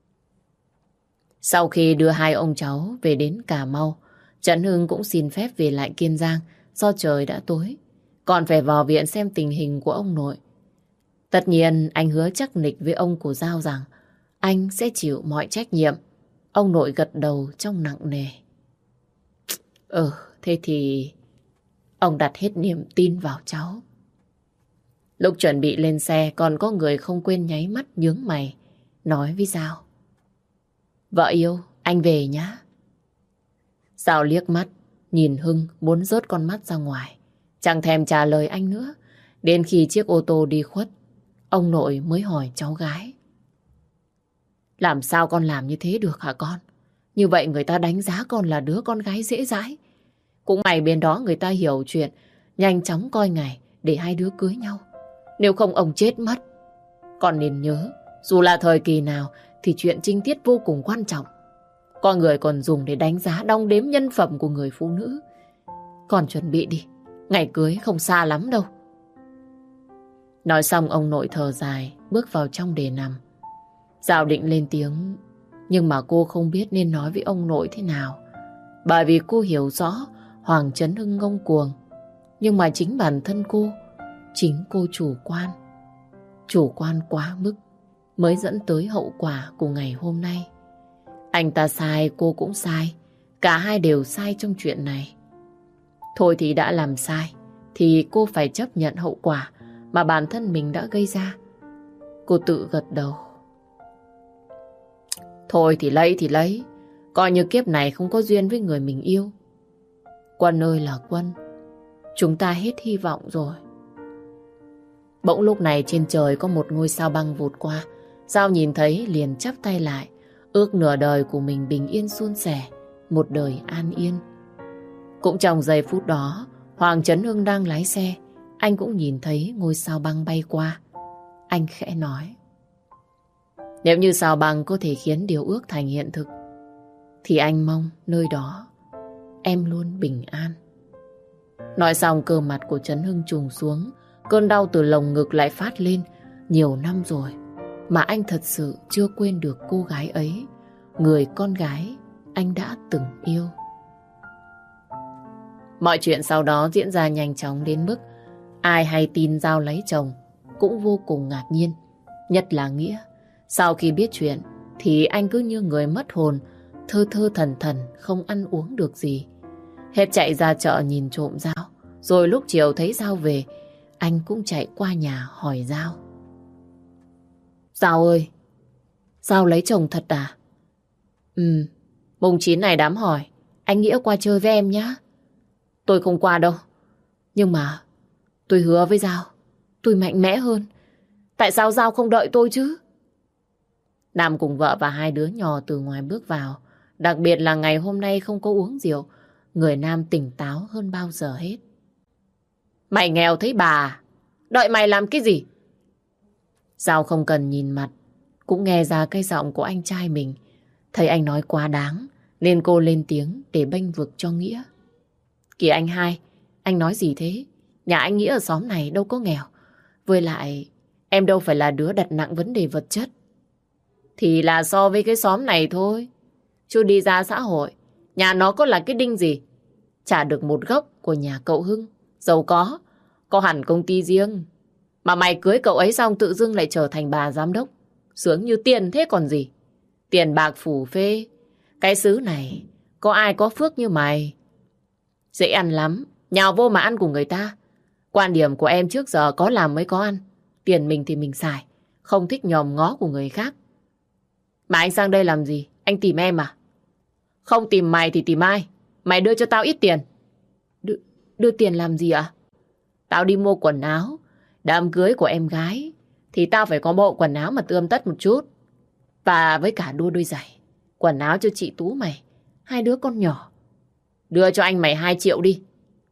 Sau khi đưa hai ông cháu về đến Cà Mau, Trần Hưng cũng xin phép về lại Kiên Giang do trời đã tối, còn phải vào viện xem tình hình của ông nội. Tất nhiên anh hứa chắc nịch với ông của Giao rằng anh sẽ chịu mọi trách nhiệm. Ông nội gật đầu trong nặng nề. Ừ, thế thì ông đặt hết niềm tin vào cháu. Lúc chuẩn bị lên xe còn có người không quên nháy mắt nhướng mày, nói với Giao. Vợ yêu, anh về nhá. Giao liếc mắt, nhìn Hưng muốn rớt con mắt ra ngoài. Chẳng thèm trả lời anh nữa. Đến khi chiếc ô tô đi khuất, ông nội mới hỏi cháu gái. Làm sao con làm như thế được hả con? Như vậy người ta đánh giá con là đứa con gái dễ dãi. Cũng may bên đó người ta hiểu chuyện, nhanh chóng coi ngày để hai đứa cưới nhau. Nếu không ông chết mất. Con nên nhớ, dù là thời kỳ nào thì chuyện trinh tiết vô cùng quan trọng. Con người còn dùng để đánh giá đong đếm nhân phẩm của người phụ nữ. Con chuẩn bị đi, ngày cưới không xa lắm đâu. Nói xong ông nội thở dài, bước vào trong để nằm. Giao định lên tiếng, nhưng mà cô không biết nên nói với ông nội thế nào. Bởi vì cô hiểu rõ Hoàng Trấn Hưng ngông cuồng. Nhưng mà chính bản thân cô, chính cô chủ quan. Chủ quan quá mức mới dẫn tới hậu quả của ngày hôm nay. Anh ta sai, cô cũng sai. Cả hai đều sai trong chuyện này. Thôi thì đã làm sai, thì cô phải chấp nhận hậu quả mà bản thân mình đã gây ra. Cô tự gật đầu. Thôi thì lấy thì lấy. Coi như kiếp này không có duyên với người mình yêu. Quân ơi là Quân, chúng ta hết hy vọng rồi. Bỗng lúc này trên trời có một ngôi sao băng vụt qua. Giao nhìn thấy liền chắp tay lại, ước nửa đời của mình bình yên suôn sẻ, một đời an yên. Cũng trong giây phút đó, Hoàng Trấn Hưng đang lái xe, anh cũng nhìn thấy ngôi sao băng bay qua. Anh khẽ nói. Nếu như sao băng có thể khiến điều ước thành hiện thực, thì anh mong nơi đó em luôn bình an. Nói xong cơ mặt của Trấn Hưng trùng xuống, cơn đau từ lồng ngực lại phát lên. Nhiều năm rồi mà anh thật sự chưa quên được cô gái ấy, người con gái anh đã từng yêu. Mọi chuyện sau đó diễn ra nhanh chóng đến mức ai hay tin Giao lấy chồng cũng vô cùng ngạc nhiên. Nhất là Nghĩa. Sau khi biết chuyện thì anh cứ như người mất hồn, thơ thơ thần thần, không ăn uống được gì. Hết chạy ra chợ nhìn trộm Giao. Rồi lúc chiều thấy Giao về, anh cũng chạy qua nhà hỏi Giao. Giao ơi, Giao lấy chồng thật à? Ừ, mùng chín này đám hỏi, anh Nghĩa qua chơi với em nhá. Tôi không qua đâu. Nhưng mà tôi hứa với Giao, tôi mạnh mẽ hơn. Tại sao Giao không đợi tôi chứ? Nam cùng vợ và hai đứa nhỏ từ ngoài bước vào. Đặc biệt là ngày hôm nay không có uống rượu. Người Nam tỉnh táo hơn bao giờ hết. Mày nghèo thấy bà, đợi mày làm cái gì? Giao không cần nhìn mặt, cũng nghe ra cái giọng của anh trai mình. Thấy anh nói quá đáng, nên cô lên tiếng để bênh vực cho Nghĩa. Kìa anh hai, anh nói gì thế? Nhà anh Nghĩa ở xóm này đâu có nghèo. Với lại, em đâu phải là đứa đặt nặng vấn đề vật chất. Thì là so với cái xóm này thôi. Chứ đi ra xã hội, nhà nó có là cái đinh gì? Trả được một gốc của nhà cậu Hưng, giàu có, có hẳn công ty riêng. Mà mày cưới cậu ấy xong tự dưng lại trở thành bà giám đốc. Sướng như tiền thế còn gì. Tiền bạc phủ phê. Cái xứ này, có ai có phước như mày. Dễ ăn lắm, nhào vô mà ăn của người ta. Quan điểm của em trước giờ có làm mới có ăn. Tiền mình thì mình xài, không thích nhòm ngó của người khác. Mà anh sang đây làm gì? Anh tìm em à? Không tìm mày thì tìm ai? Mày đưa cho tao ít tiền. Đưa, đưa tiền làm gì ạ? Tao đi mua quần áo. Đám cưới của em gái thì tao phải có bộ quần áo mà tươm tất một chút. Và với cả đua đôi giày. Quần áo cho chị Tú mày. Hai đứa con nhỏ. Đưa cho anh mày hai triệu đi.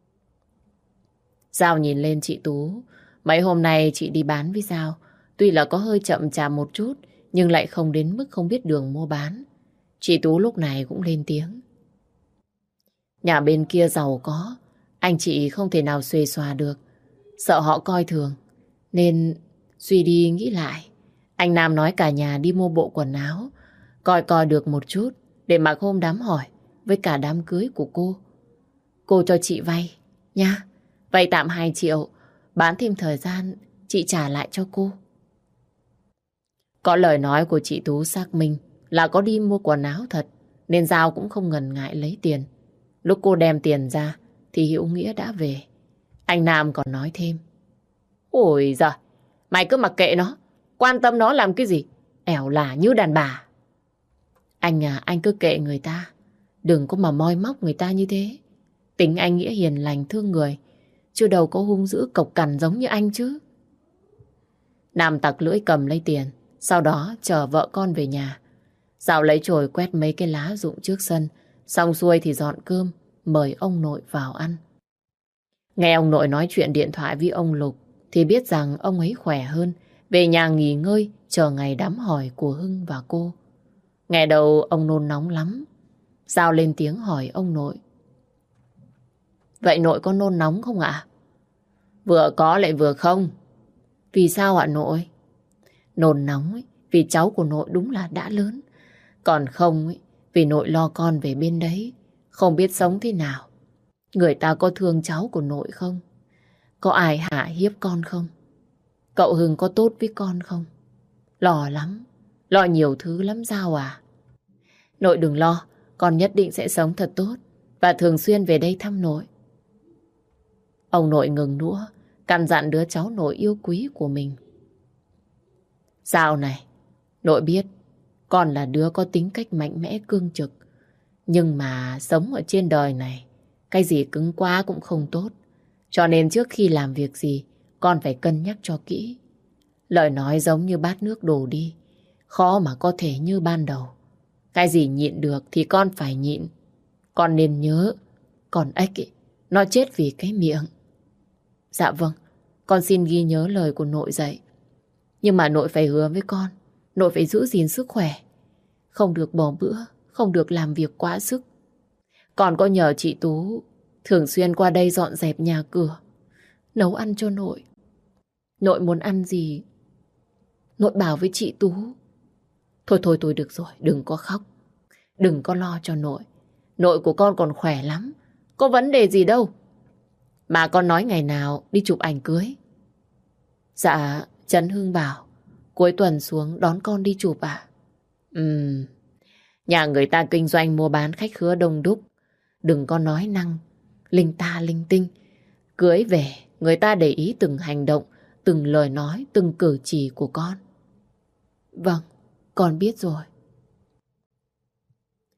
Giao nhìn lên chị Tú. Mấy hôm nay chị đi bán với Giao. Tuy là có hơi chậm chạp một chút, nhưng lại không đến mức không biết đường mua bán. Chị Tú lúc này cũng lên tiếng. Nhà bên kia giàu có, anh chị không thể nào xuề xòa được. Sợ họ coi thường, nên suy đi nghĩ lại. Anh Nam nói cả nhà đi mua bộ quần áo, coi coi được một chút để mặc hôm đám hỏi với cả đám cưới của cô. Cô cho chị vay nha. Vay tạm hai triệu, bán thêm thời gian chị trả lại cho cô. Có lời nói của chị Tú xác minh là có đi mua quần áo thật, nên Giao cũng không ngần ngại lấy tiền. Lúc cô đem tiền ra thì Hữu Nghĩa đã về. Anh Nam còn nói thêm. Ôi giời, mày cứ mặc kệ nó, quan tâm nó làm cái gì? Ẻo là như đàn bà. Anh à, anh cứ kệ người ta, đừng có mà moi móc người ta như thế. Tính anh Nghĩa hiền lành thương người, chứ đâu có hung dữ cộc cằn giống như anh chứ. Nam tặc lưỡi cầm lấy tiền, sau đó chờ vợ con về nhà. Dạo lấy chổi quét mấy cái lá rụng trước sân, xong xuôi thì dọn cơm, mời ông nội vào ăn. Nghe ông nội nói chuyện điện thoại với ông Lục thì biết rằng ông ấy khỏe hơn, về nhà nghỉ ngơi chờ ngày đám hỏi của Hưng và cô. Nghe đầu ông nôn nóng lắm. Giao lên tiếng hỏi ông nội. Vậy nội có nôn nóng không ạ? Vừa có lại vừa không. Vì sao ạ nội? Nôn nóng ấy, vì cháu của nội đúng là đã lớn. Còn không ấy, vì nội lo con về bên đấy, không biết sống thế nào. Người ta có thương cháu của nội không? Có ai hạ hiếp con không? Cậu Hưng có tốt với con không? Lo lắm, lo nhiều thứ lắm Giao à. Nội đừng lo, con nhất định sẽ sống thật tốt và thường xuyên về đây thăm nội. Ông nội ngừng đũa, căn dặn đứa cháu nội yêu quý của mình. Giao này, nội biết con là đứa có tính cách mạnh mẽ cương trực. Nhưng mà sống ở trên đời này, cái gì cứng quá cũng không tốt. Cho nên trước khi làm việc gì, con phải cân nhắc cho kỹ. Lời nói giống như bát nước đổ đi, khó mà có thể như ban đầu. Cái gì nhịn được thì con phải nhịn. Con nên nhớ, con ếch ấy, nó chết vì cái miệng. Dạ vâng, con xin ghi nhớ lời của nội dạy. Nhưng mà nội phải hứa với con, nội phải giữ gìn sức khỏe. Không được bỏ bữa, không được làm việc quá sức. Còn có nhờ chị Tú thường xuyên qua đây dọn dẹp nhà cửa, nấu ăn cho nội. Nội muốn ăn gì, nội bảo với chị Tú. Thôi thôi tôi được rồi, đừng có khóc. Đừng có lo cho nội. Nội của con còn khỏe lắm, có vấn đề gì đâu. Mà con nói ngày nào đi chụp ảnh cưới? Dạ, Trấn Hưng bảo cuối tuần xuống đón con đi chụp à? Ừm, nhà người ta kinh doanh mua bán khách khứa đông đúc. Đừng có nói năng linh ta linh tinh. Cưới về, người ta để ý từng hành động, từng lời nói, từng cử chỉ của con. Vâng, con biết rồi.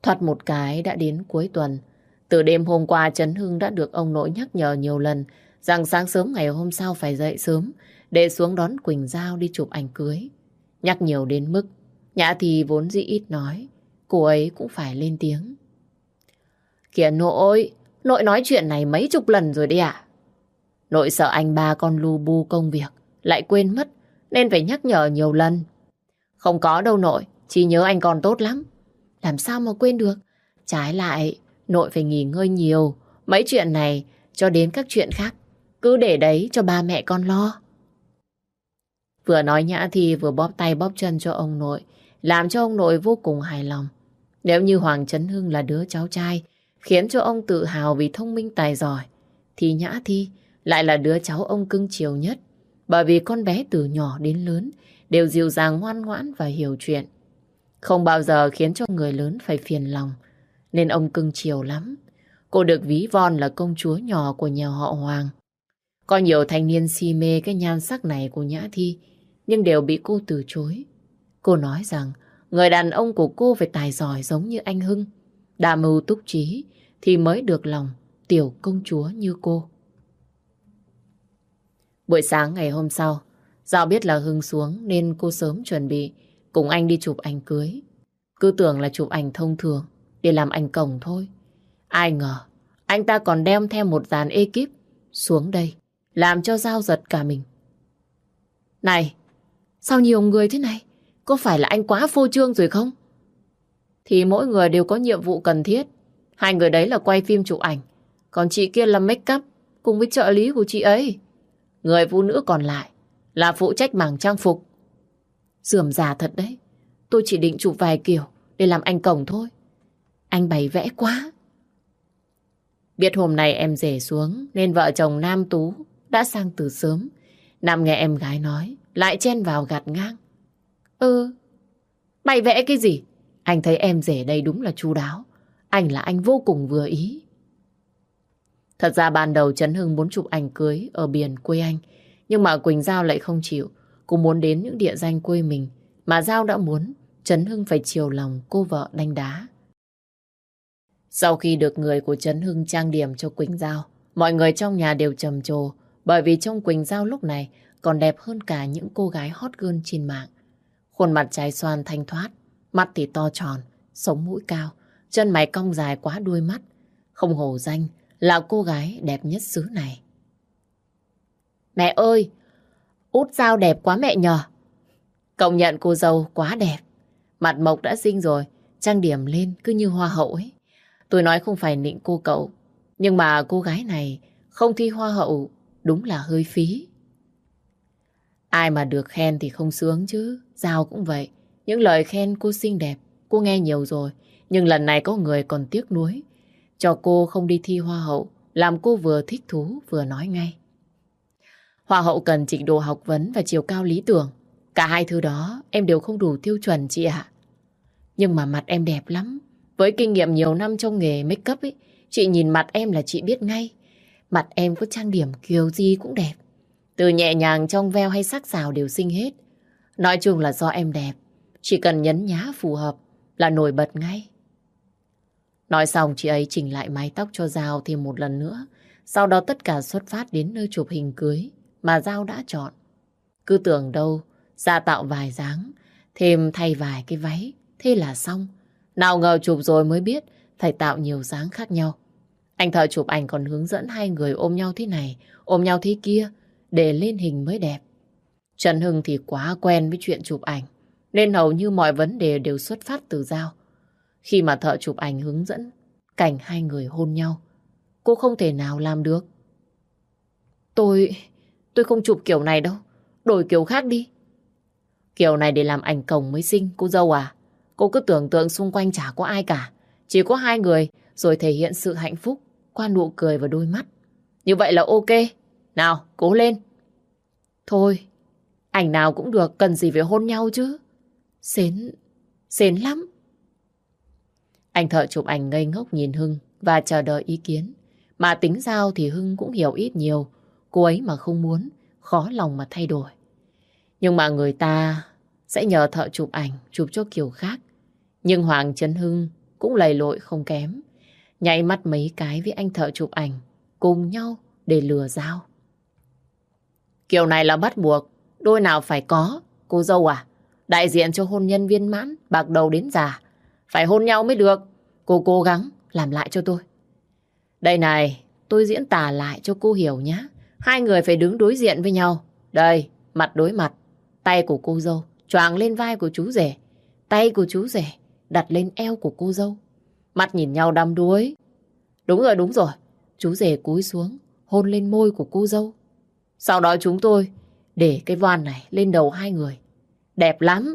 Thoạt một cái đã đến cuối tuần. Từ đêm hôm qua Trấn Hưng đã được ông nội nhắc nhở nhiều lần rằng sáng sớm ngày hôm sau phải dậy sớm để xuống đón Quỳnh Giao đi chụp ảnh cưới. Nhắc nhiều đến mức Nhã Thi vốn dĩ ít nói, cô ấy cũng phải lên tiếng. Kìa nội, nội nói chuyện này mấy chục lần rồi đấy ạ. Nội sợ anh ba con lu bu công việc, lại quên mất, nên phải nhắc nhở nhiều lần. Không có đâu nội, chỉ nhớ anh còn tốt lắm. Làm sao mà quên được? Trái lại, nội phải nghỉ ngơi nhiều. Mấy chuyện này cho đến các chuyện khác, cứ để đấy cho ba mẹ con lo. Vừa nói Nhã Thi vừa bóp tay bóp chân cho ông nội, làm cho ông nội vô cùng hài lòng. Nếu như Hoàng Trấn Hưng là đứa cháu trai, khiến cho ông tự hào vì thông minh tài giỏi, thì Nhã Thi lại là đứa cháu ông cưng chiều nhất, bởi vì con bé từ nhỏ đến lớn đều dịu dàng ngoan ngoãn và hiểu chuyện. Không bao giờ khiến cho người lớn phải phiền lòng, nên ông cưng chiều lắm. Cô được ví von là công chúa nhỏ của nhà họ Hoàng. Có nhiều thanh niên si mê cái nhan sắc này của Nhã Thi, nhưng đều bị cô từ chối. Cô nói rằng người đàn ông của cô phải tài giỏi giống như anh Hưng, đa mưu túc trí thì mới được lòng tiểu công chúa như cô. Buổi sáng ngày hôm sau, Giao biết là Hưng xuống nên cô sớm chuẩn bị cùng anh đi chụp ảnh cưới. Cứ tưởng là chụp ảnh thông thường để làm ảnh cổng thôi. Ai ngờ anh ta còn đem theo một dàn ekip xuống đây, làm cho Giao giật cả mình. Này, sao nhiều người thế này? Có phải là anh quá phô trương rồi không? Thì mỗi người đều có nhiệm vụ cần thiết. Hai người đấy là quay phim chụp ảnh, còn chị kia là make up cùng với trợ lý của chị ấy. Người phụ nữ còn lại là phụ trách mảng trang phục. Rườm rà thật đấy. Tôi chỉ định chụp vài kiểu để làm ảnh cổng thôi. Anh bày vẽ quá. Biết hôm nay em rể xuống nên vợ chồng Nam Tú đã sang từ sớm. Nam nghe em gái nói lại chen vào gạt ngang. Ừ, bày vẽ cái gì? Anh thấy em rể đây đúng là chu đáo. Anh là anh vô cùng vừa ý. Thật ra ban đầu Trấn Hưng muốn chụp ảnh cưới ở biển quê anh, nhưng mà Quỳnh Giao lại không chịu. Cô muốn đến những địa danh quê mình, mà Giao đã muốn Trấn Hưng phải chiều lòng cô vợ đanh đá. Sau khi được người của Trấn Hưng trang điểm cho Quỳnh Giao, mọi người trong nhà đều trầm trồ, bởi vì trông Quỳnh Giao lúc này còn đẹp hơn cả những cô gái hot girl trên mạng. Khuôn mặt trái xoan thanh thoát, mắt thì to tròn, sống mũi cao, chân mày cong dài quá đuôi mắt. Không hổ danh là cô gái đẹp nhất xứ này. Mẹ ơi, út Giao đẹp quá mẹ nhờ. Công nhận cô dâu quá đẹp. Mặt mộc đã xinh rồi, trang điểm lên cứ như hoa hậu ấy. Tôi nói không phải nịnh cô cậu, nhưng mà cô gái này không thi hoa hậu đúng là hơi phí. Ai mà được khen thì không sướng chứ. Giao cũng vậy. Những lời khen cô xinh đẹp cô nghe nhiều rồi, nhưng lần này có người còn tiếc nuối cho cô không đi thi hoa hậu, làm cô vừa thích thú vừa nói ngay. Hoa hậu cần trình độ học vấn và chiều cao lý tưởng. Cả hai thứ đó em đều không đủ tiêu chuẩn chị ạ. Nhưng mà mặt em đẹp lắm. Với kinh nghiệm nhiều năm trong nghề make up ấy, chị nhìn mặt em là chị biết ngay. Mặt em có trang điểm kiểu gì cũng đẹp. Từ nhẹ nhàng trong veo hay sắc sảo đều xinh hết. Nói chung là do em đẹp, chỉ cần nhấn nhá phù hợp là nổi bật ngay. Nói xong chị ấy chỉnh lại mái tóc cho Giao thêm một lần nữa. Sau đó tất cả xuất phát đến nơi chụp hình cưới mà Giao đã chọn. Cứ tưởng đâu ra tạo vài dáng, thêm thay vài cái váy, thế là xong. Nào ngờ chụp rồi mới biết phải tạo nhiều dáng khác nhau. Anh thợ chụp ảnh còn hướng dẫn hai người ôm nhau thế này, ôm nhau thế kia để lên hình mới đẹp. Trần Hưng thì quá quen với chuyện chụp ảnh, nên hầu như mọi vấn đề đều xuất phát từ Giao. Khi mà thợ chụp ảnh hướng dẫn cảnh hai người hôn nhau, cô không thể nào làm được. Tôi... tôi không chụp kiểu này đâu, đổi kiểu khác đi. Kiểu này để làm ảnh cổng mới xinh, cô dâu à. Cô cứ tưởng tượng xung quanh chả có ai cả, chỉ có hai người, rồi thể hiện sự hạnh phúc qua nụ cười và đôi mắt. Như vậy là ok. Nào, cố lên. Thôi, ảnh nào cũng được, cần gì phải hôn nhau chứ. Xến, xến lắm. Anh thợ chụp ảnh ngây ngốc nhìn Hưng và chờ đợi ý kiến. Mà tính Giao thì Hưng cũng hiểu ít nhiều. Cô ấy mà không muốn, khó lòng mà thay đổi. Nhưng mà người ta sẽ nhờ thợ chụp ảnh chụp cho kiểu khác. Nhưng Hoàng Trấn Hưng cũng lầy lội không kém. Nháy mắt mấy cái với anh thợ chụp ảnh cùng nhau để lừa Giao. Kiểu này là bắt buộc, đôi nào phải có. Cô dâu à, đại diện cho hôn nhân viên mãn, bạc đầu đến già. Phải hôn nhau mới được. Cô cố gắng làm lại cho tôi. Đây này, tôi diễn tả lại cho cô hiểu nhé. Hai người phải đứng đối diện với nhau. Đây, mặt đối mặt. Tay của cô dâu choàng lên vai của chú rể. Tay của chú rể đặt lên eo của cô dâu. Mắt nhìn nhau đăm đuối. Đúng rồi, đúng rồi. Chú rể cúi xuống, hôn lên môi của cô dâu. Sau đó chúng tôi để cái voan này lên đầu hai người. Đẹp lắm.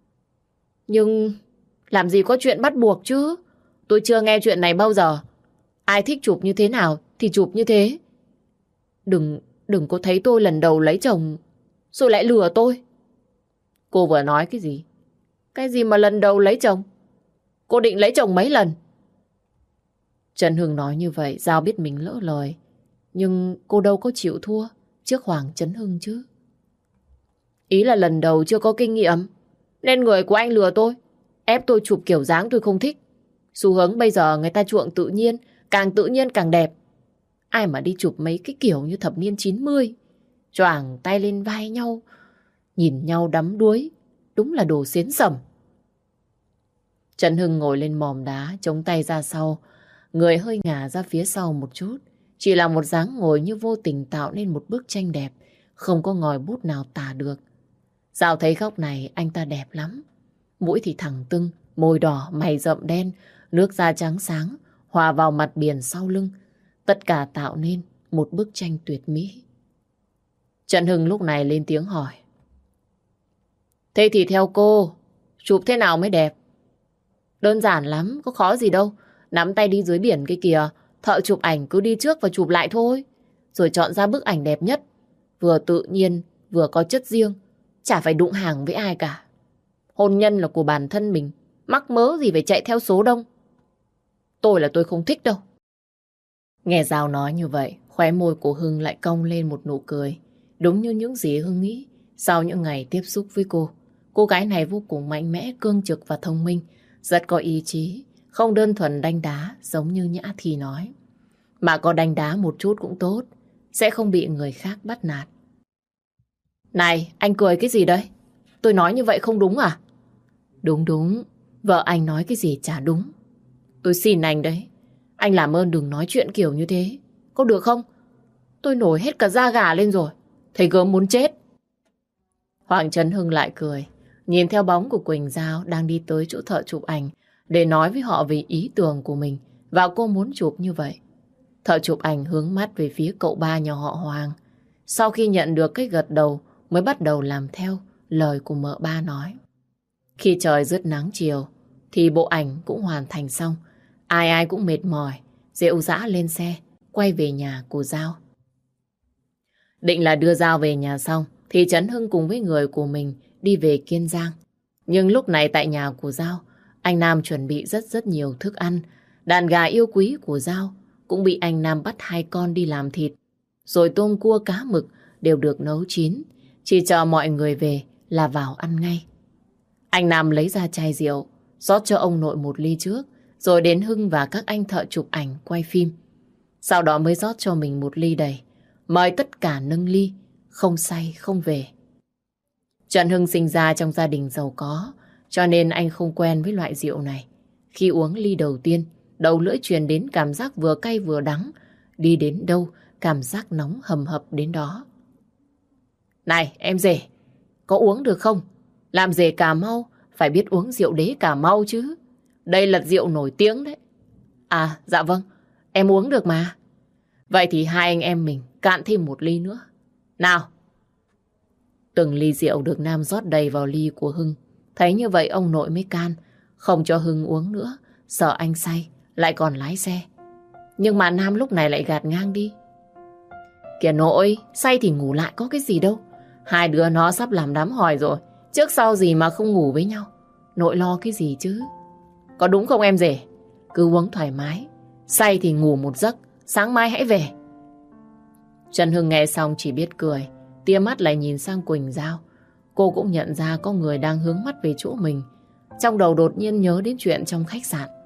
Nhưng làm gì có chuyện bắt buộc chứ. Tôi chưa nghe chuyện này bao giờ. Ai thích chụp như thế nào thì chụp như thế. Đừng, đừng có thấy tôi lần đầu lấy chồng rồi lại lừa tôi. Cô vừa nói cái gì? Cái gì mà lần đầu lấy chồng? Cô định lấy chồng mấy lần? Trần Hưng nói như vậy, Giao biết mình lỡ lời. Nhưng cô đâu có chịu thua trước Hoàng Trấn Hưng chứ. Ý là lần đầu chưa có kinh nghiệm, nên người của anh lừa tôi, ép tôi chụp kiểu dáng tôi không thích. Xu hướng bây giờ người ta chuộng tự nhiên, càng tự nhiên càng đẹp. Ai mà đi chụp mấy cái kiểu như thập niên chín mươi, choàng tay lên vai nhau, nhìn nhau đắm đuối, đúng là đồ xến sẩm. Trần Hưng ngồi lên mòm đá, chống tay ra sau, người hơi ngả ra phía sau một chút. Chỉ là một dáng ngồi như vô tình tạo nên một bức tranh đẹp, không có ngòi bút nào tả được. Giao thấy góc này anh ta đẹp lắm. Mũi thì thẳng tưng, môi đỏ, mày rậm đen, nước da trắng sáng, hòa vào mặt biển sau lưng. Tất cả tạo nên một bức tranh tuyệt mỹ. Trần Hưng lúc này lên tiếng hỏi. Thế thì theo cô, chụp thế nào mới đẹp? Đơn giản lắm, có khó gì đâu. Nắm tay đi dưới biển cái kìa, thợ chụp ảnh cứ đi trước và chụp lại thôi. Rồi chọn ra bức ảnh đẹp nhất. Vừa tự nhiên, vừa có chất riêng. Chả phải đụng hàng với ai cả. Hôn nhân là của bản thân mình, mắc mớ gì phải chạy theo số đông. Tôi là tôi không thích đâu. Nghe Giao nói như vậy, khóe môi của Hưng lại cong lên một nụ cười. Đúng như những gì Hưng nghĩ. Sau những ngày tiếp xúc với cô, cô gái này vô cùng mạnh mẽ, cương trực và thông minh, rất có ý chí, không đơn thuần đanh đá giống như Nhã Thì nói. Mà có đanh đá một chút cũng tốt, sẽ không bị người khác bắt nạt. Này, anh cười cái gì đấy? Tôi nói như vậy không đúng à? Đúng đúng, vợ anh nói cái gì chả đúng. Tôi xin anh đấy, anh làm ơn đừng nói chuyện kiểu như thế, có được không? Tôi nổi hết cả da gà lên rồi, thấy gớm muốn chết. Hoàng Trấn Hưng lại cười, nhìn theo bóng của Quỳnh Giao đang đi tới chỗ thợ chụp ảnh để nói với họ về ý tưởng của mình và cô muốn chụp như vậy. Thợ chụp ảnh hướng mắt về phía cậu ba nhà họ Hoàng. Sau khi nhận được cái gật đầu mới bắt đầu làm theo lời của mợ ba nói. Khi trời dứt nắng chiều thì bộ ảnh cũng hoàn thành xong. Ai ai cũng mệt mỏi, rệu rã lên xe, quay về nhà của Giao. Định là đưa Giao về nhà xong thì Trấn Hưng cùng với người của mình đi về Kiên Giang. Nhưng lúc này tại nhà của Giao, anh Nam chuẩn bị rất rất nhiều thức ăn. Đàn gà yêu quý của Giao cũng bị anh Nam bắt hai con đi làm thịt. Rồi tôm cua cá mực đều được nấu chín. Chỉ chờ mọi người về là vào ăn ngay. Anh Nam lấy ra chai rượu, rót cho ông nội một ly trước, rồi đến Hưng và các anh thợ chụp ảnh quay phim. Sau đó mới rót cho mình một ly đầy, mời tất cả nâng ly, không say không về. Trần Hưng sinh ra trong gia đình giàu có, cho nên anh không quen với loại rượu này. Khi uống ly đầu tiên, đầu lưỡi truyền đến cảm giác vừa cay vừa đắng, đi đến đâu cảm giác nóng hầm hập đến đó. Này em rể, có uống được không? Làm rể Cà Mau phải biết uống rượu đế Cà Mau chứ. Đây là rượu nổi tiếng đấy. À dạ vâng, em uống được mà. Vậy thì hai anh em mình cạn thêm một ly nữa. Nào. Từng ly rượu được Nam rót đầy vào ly của Hưng. Thấy như vậy ông nội mới can, không cho Hưng uống nữa, sợ anh say, lại còn lái xe. Nhưng mà Nam lúc này lại gạt ngang đi. Kìa nội, say thì ngủ lại có cái gì đâu. Hai đứa nó sắp làm đám hỏi rồi, trước sau gì mà không ngủ với nhau. Nội lo cái gì chứ? Có đúng không em rể? Cứ uống thoải mái, say thì ngủ một giấc, sáng mai hãy về. Trần Hưng nghe xong chỉ biết cười, tia mắt lại nhìn sang Quỳnh Giao. Cô cũng nhận ra có người đang hướng mắt về chỗ mình. Trong đầu đột nhiên nhớ đến chuyện trong khách sạn.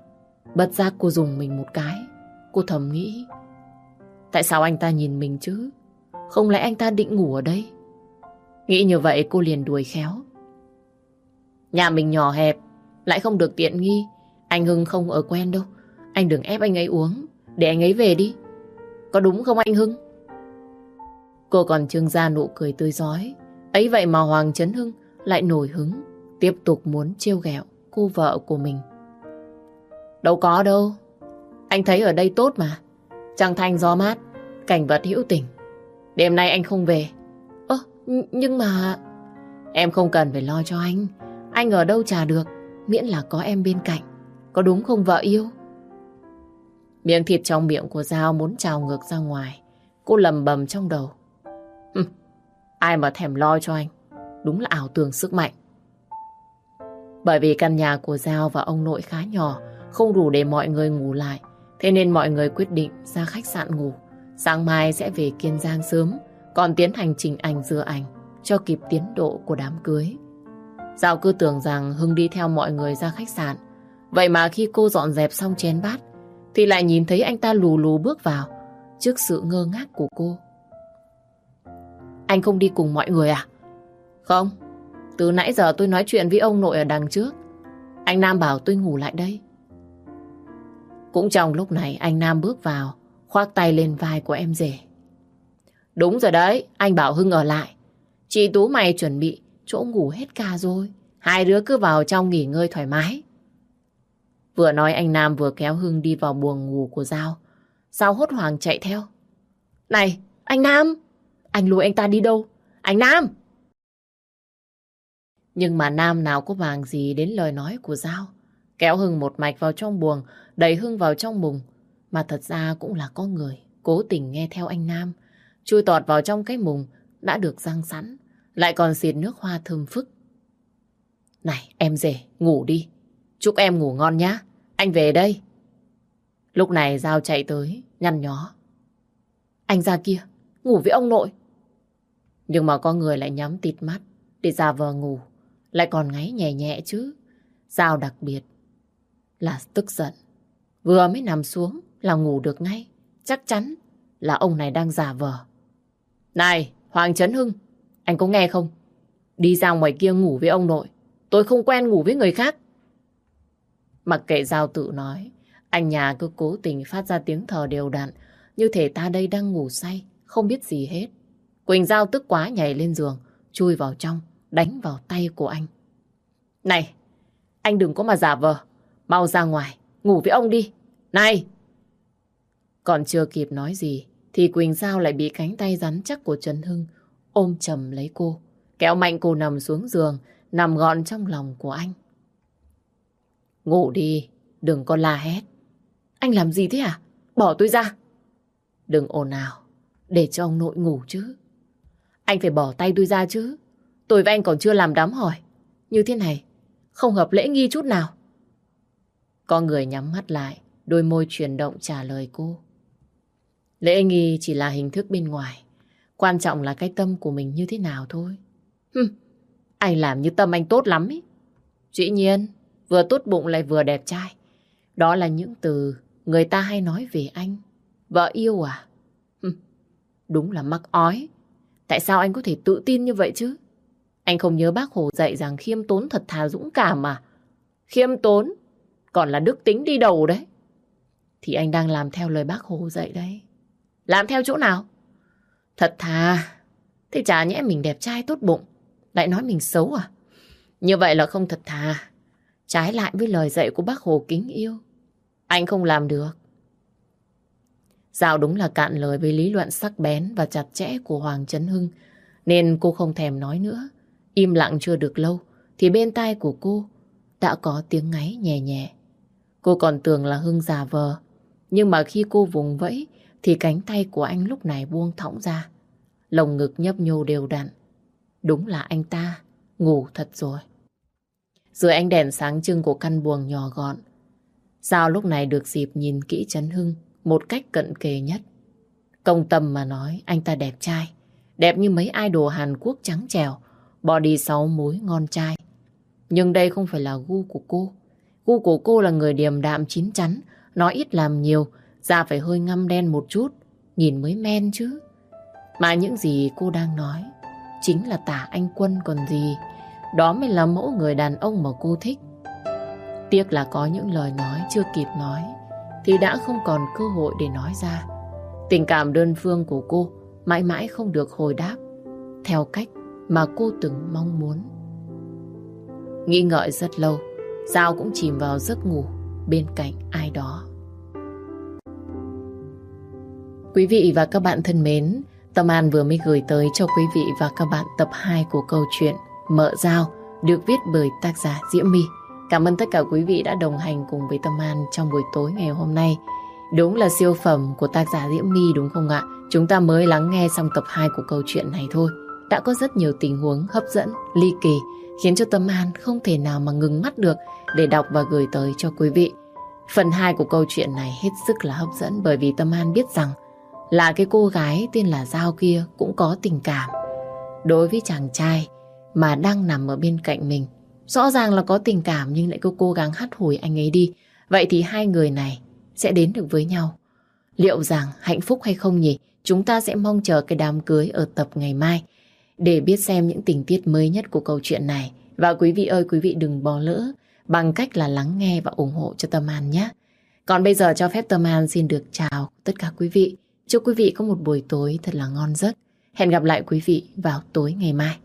Bất giác cô dùng mình một cái. Cô thầm nghĩ, tại sao anh ta nhìn mình chứ? Không lẽ anh ta định ngủ ở đây? Nghĩ như vậy cô liền đuổi khéo. Nhà mình nhỏ hẹp, lại không được tiện nghi. Anh Hưng không ở quen đâu. Anh đừng ép anh ấy uống, để anh ấy về đi. Có đúng không anh Hưng? Cô còn trưng ra nụ cười tươi rói. Ấy vậy mà Hoàng Chấn Hưng lại nổi hứng, tiếp tục muốn trêu ghẹo cô vợ của mình. Đâu có đâu. Anh thấy ở đây tốt mà. Trăng thanh gió mát, cảnh vật hữu tình. Đêm nay anh không về. Ơ, nhưng mà... Em không cần phải lo cho anh. Anh ở đâu chả được, miễn là có em bên cạnh. Có đúng không vợ yêu? Miếng thịt trong miệng của Giao muốn trào ngược ra ngoài. Cô lầm bầm trong đầu. Hừm, ai mà thèm lo cho anh. Đúng là ảo tưởng sức mạnh. Bởi vì căn nhà của Giao và ông nội khá nhỏ, không đủ để mọi người ngủ lại. Thế nên mọi người quyết định ra khách sạn ngủ. Sáng mai sẽ về Kiên Giang sớm, còn tiến hành chỉnh ảnh rửa ảnh cho kịp tiến độ của đám cưới. Giao cứ tưởng rằng Hưng đi theo mọi người ra khách sạn. Vậy mà khi cô dọn dẹp xong chén bát thì lại nhìn thấy anh ta lù lù bước vào trước sự ngơ ngác của cô. Anh không đi cùng mọi người à? Không, từ nãy giờ tôi nói chuyện với ông nội ở đằng trước. Anh Nam bảo tôi ngủ lại đây. Cũng trong lúc này anh Nam bước vào, khoác tay lên vai của em rể. Đúng rồi đấy, anh bảo Hưng ở lại. Chị Tú mày chuẩn bị chỗ ngủ hết cả rồi. Hai đứa cứ vào trong nghỉ ngơi thoải mái. Vừa nói anh Nam vừa kéo Hưng đi vào buồng ngủ của Giao. Giao hốt hoảng chạy theo. Này, anh Nam! Anh lùi anh ta đi đâu? Anh Nam! Nhưng mà Nam nào có màng gì đến lời nói của Giao. Kéo Hưng một mạch vào trong buồng, đẩy Hưng vào trong mùng. Mà thật ra cũng là có người cố tình nghe theo anh Nam. Chui tọt vào trong cái mùng đã được rang sẵn, lại còn xịt nước hoa thơm phức. Này em rể, ngủ đi. Chúc em ngủ ngon nhá. Anh về đây. Lúc này Giao chạy tới, nhăn nhó. Anh ra kia, ngủ với ông nội. Nhưng mà có người lại nhắm tịt mắt để giả vờ ngủ, lại còn ngáy nhẹ nhẹ chứ. Giao đặc biệt là tức giận. Vừa mới nằm xuống là ngủ được ngay. Chắc chắn là ông này đang giả vờ. Này, Hoàng Chấn Hưng, anh có nghe không? Đi ra ngoài kia ngủ với ông nội. Tôi không quen ngủ với người khác. Mặc kệ Giao tự nói, anh nhà cứ cố tình phát ra tiếng thở đều đặn, như thể ta đây đang ngủ say, không biết gì hết. Quỳnh Giao tức quá nhảy lên giường, chui vào trong, đánh vào tay của anh. Này, anh đừng có mà giả vờ. Mau ra ngoài, ngủ với ông đi. Này! Còn chưa kịp nói gì, thì Quỳnh Giao lại bị cánh tay rắn chắc của Trần Hưng ôm chầm lấy cô, kéo mạnh cô nằm xuống giường, nằm gọn trong lòng của anh. Ngủ đi, đừng có la hét. Anh làm gì thế à? Bỏ tôi ra. Đừng ồn ào, để cho ông nội ngủ chứ. Anh phải bỏ tay tôi ra chứ. Tôi với anh còn chưa làm đám hỏi. Như thế này, không hợp lễ nghi chút nào. Con người nhắm mắt lại, đôi môi chuyển động trả lời cô. Lễ nghi chỉ là hình thức bên ngoài. Quan trọng là cái tâm của mình như thế nào thôi. Hừm, anh làm như tâm anh tốt lắm ý. Dĩ nhiên, vừa tốt bụng lại vừa đẹp trai. Đó là những từ người ta hay nói về anh. Vợ yêu à? Hừm, đúng là mắc ói. Tại sao anh có thể tự tin như vậy chứ? Anh không nhớ bác Hồ dạy rằng khiêm tốn thật thà dũng cảm mà. Khiêm tốn còn là đức tính đi đầu đấy. Thì anh đang làm theo lời bác Hồ dạy đấy. Làm theo chỗ nào? Thật thà. Thế chả nhẽ mình đẹp trai tốt bụng lại nói mình xấu à? Như vậy là không thật thà. Trái lại với lời dạy của bác Hồ kính yêu. Anh không làm được. Giao đúng là cạn lời với lý luận sắc bén và chặt chẽ của Hoàng Chấn Hưng, nên cô không thèm nói nữa. Im lặng chưa được lâu thì bên tai của cô đã có tiếng ngáy nhẹ nhẹ. Cô còn tưởng là Hưng giả vờ, nhưng mà khi cô vùng vẫy thì cánh tay của anh lúc này buông thõng ra. Lồng ngực nhấp nhô đều đặn. Đúng là anh ta ngủ thật rồi. Dưới ánh đèn sáng trưng của căn buồng nhỏ gọn, Giao lúc này được dịp nhìn kỹ Trấn Hưng một cách cận kề nhất. Công tâm mà nói, anh ta đẹp trai. Đẹp như mấy idol Hàn Quốc trắng trẻo, body sáu múi ngon trai. Nhưng đây không phải là gu của cô. Gu của cô là người điềm đạm chín chắn, nói ít làm nhiều, da phải hơi ngăm đen một chút, nhìn mới men chứ. Mà những gì cô đang nói chính là Tả Anh Quân còn gì. Đó mới là mẫu người đàn ông mà cô thích. Tiếc là có những lời nói chưa kịp nói thì đã không còn cơ hội để nói ra. Tình cảm đơn phương của cô mãi mãi không được hồi đáp theo cách mà cô từng mong muốn. Nghĩ ngợi rất lâu, Giao cũng chìm vào giấc ngủ bên cạnh ai đó. Quý vị và các bạn thân mến, Tâm An vừa mới gửi tới cho quý vị và các bạn tập hai của câu chuyện Mợ Giao được viết bởi tác giả Diễm My. Cảm ơn tất cả quý vị đã đồng hành cùng với Tâm An trong buổi tối ngày hôm nay. Đúng là siêu phẩm của tác giả Diễm My đúng không ạ? Chúng ta mới lắng nghe xong tập hai của câu chuyện này thôi. Đã có rất nhiều tình huống hấp dẫn, ly kỳ, khiến cho Tâm An không thể nào mà ngừng mắt được để đọc và gửi tới cho quý vị. Phần hai của câu chuyện này hết sức là hấp dẫn bởi vì Tâm An biết rằng là cái cô gái tên là Giao kia cũng có tình cảm đối với chàng trai mà đang nằm ở bên cạnh mình. Rõ ràng là có tình cảm nhưng lại cứ cố gắng hắt hủi anh ấy đi. Vậy thì hai người này sẽ đến được với nhau. Liệu rằng hạnh phúc hay không nhỉ? Chúng ta sẽ mong chờ cái đám cưới ở tập ngày mai để biết xem những tình tiết mới nhất của câu chuyện này. Và quý vị ơi, quý vị đừng bỏ lỡ bằng cách là lắng nghe và ủng hộ cho Tâm An nhé. Còn bây giờ cho phép Tâm An xin được chào tất cả quý vị. Chúc quý vị có một buổi tối thật là ngon giấc. Hẹn gặp lại quý vị vào tối ngày mai.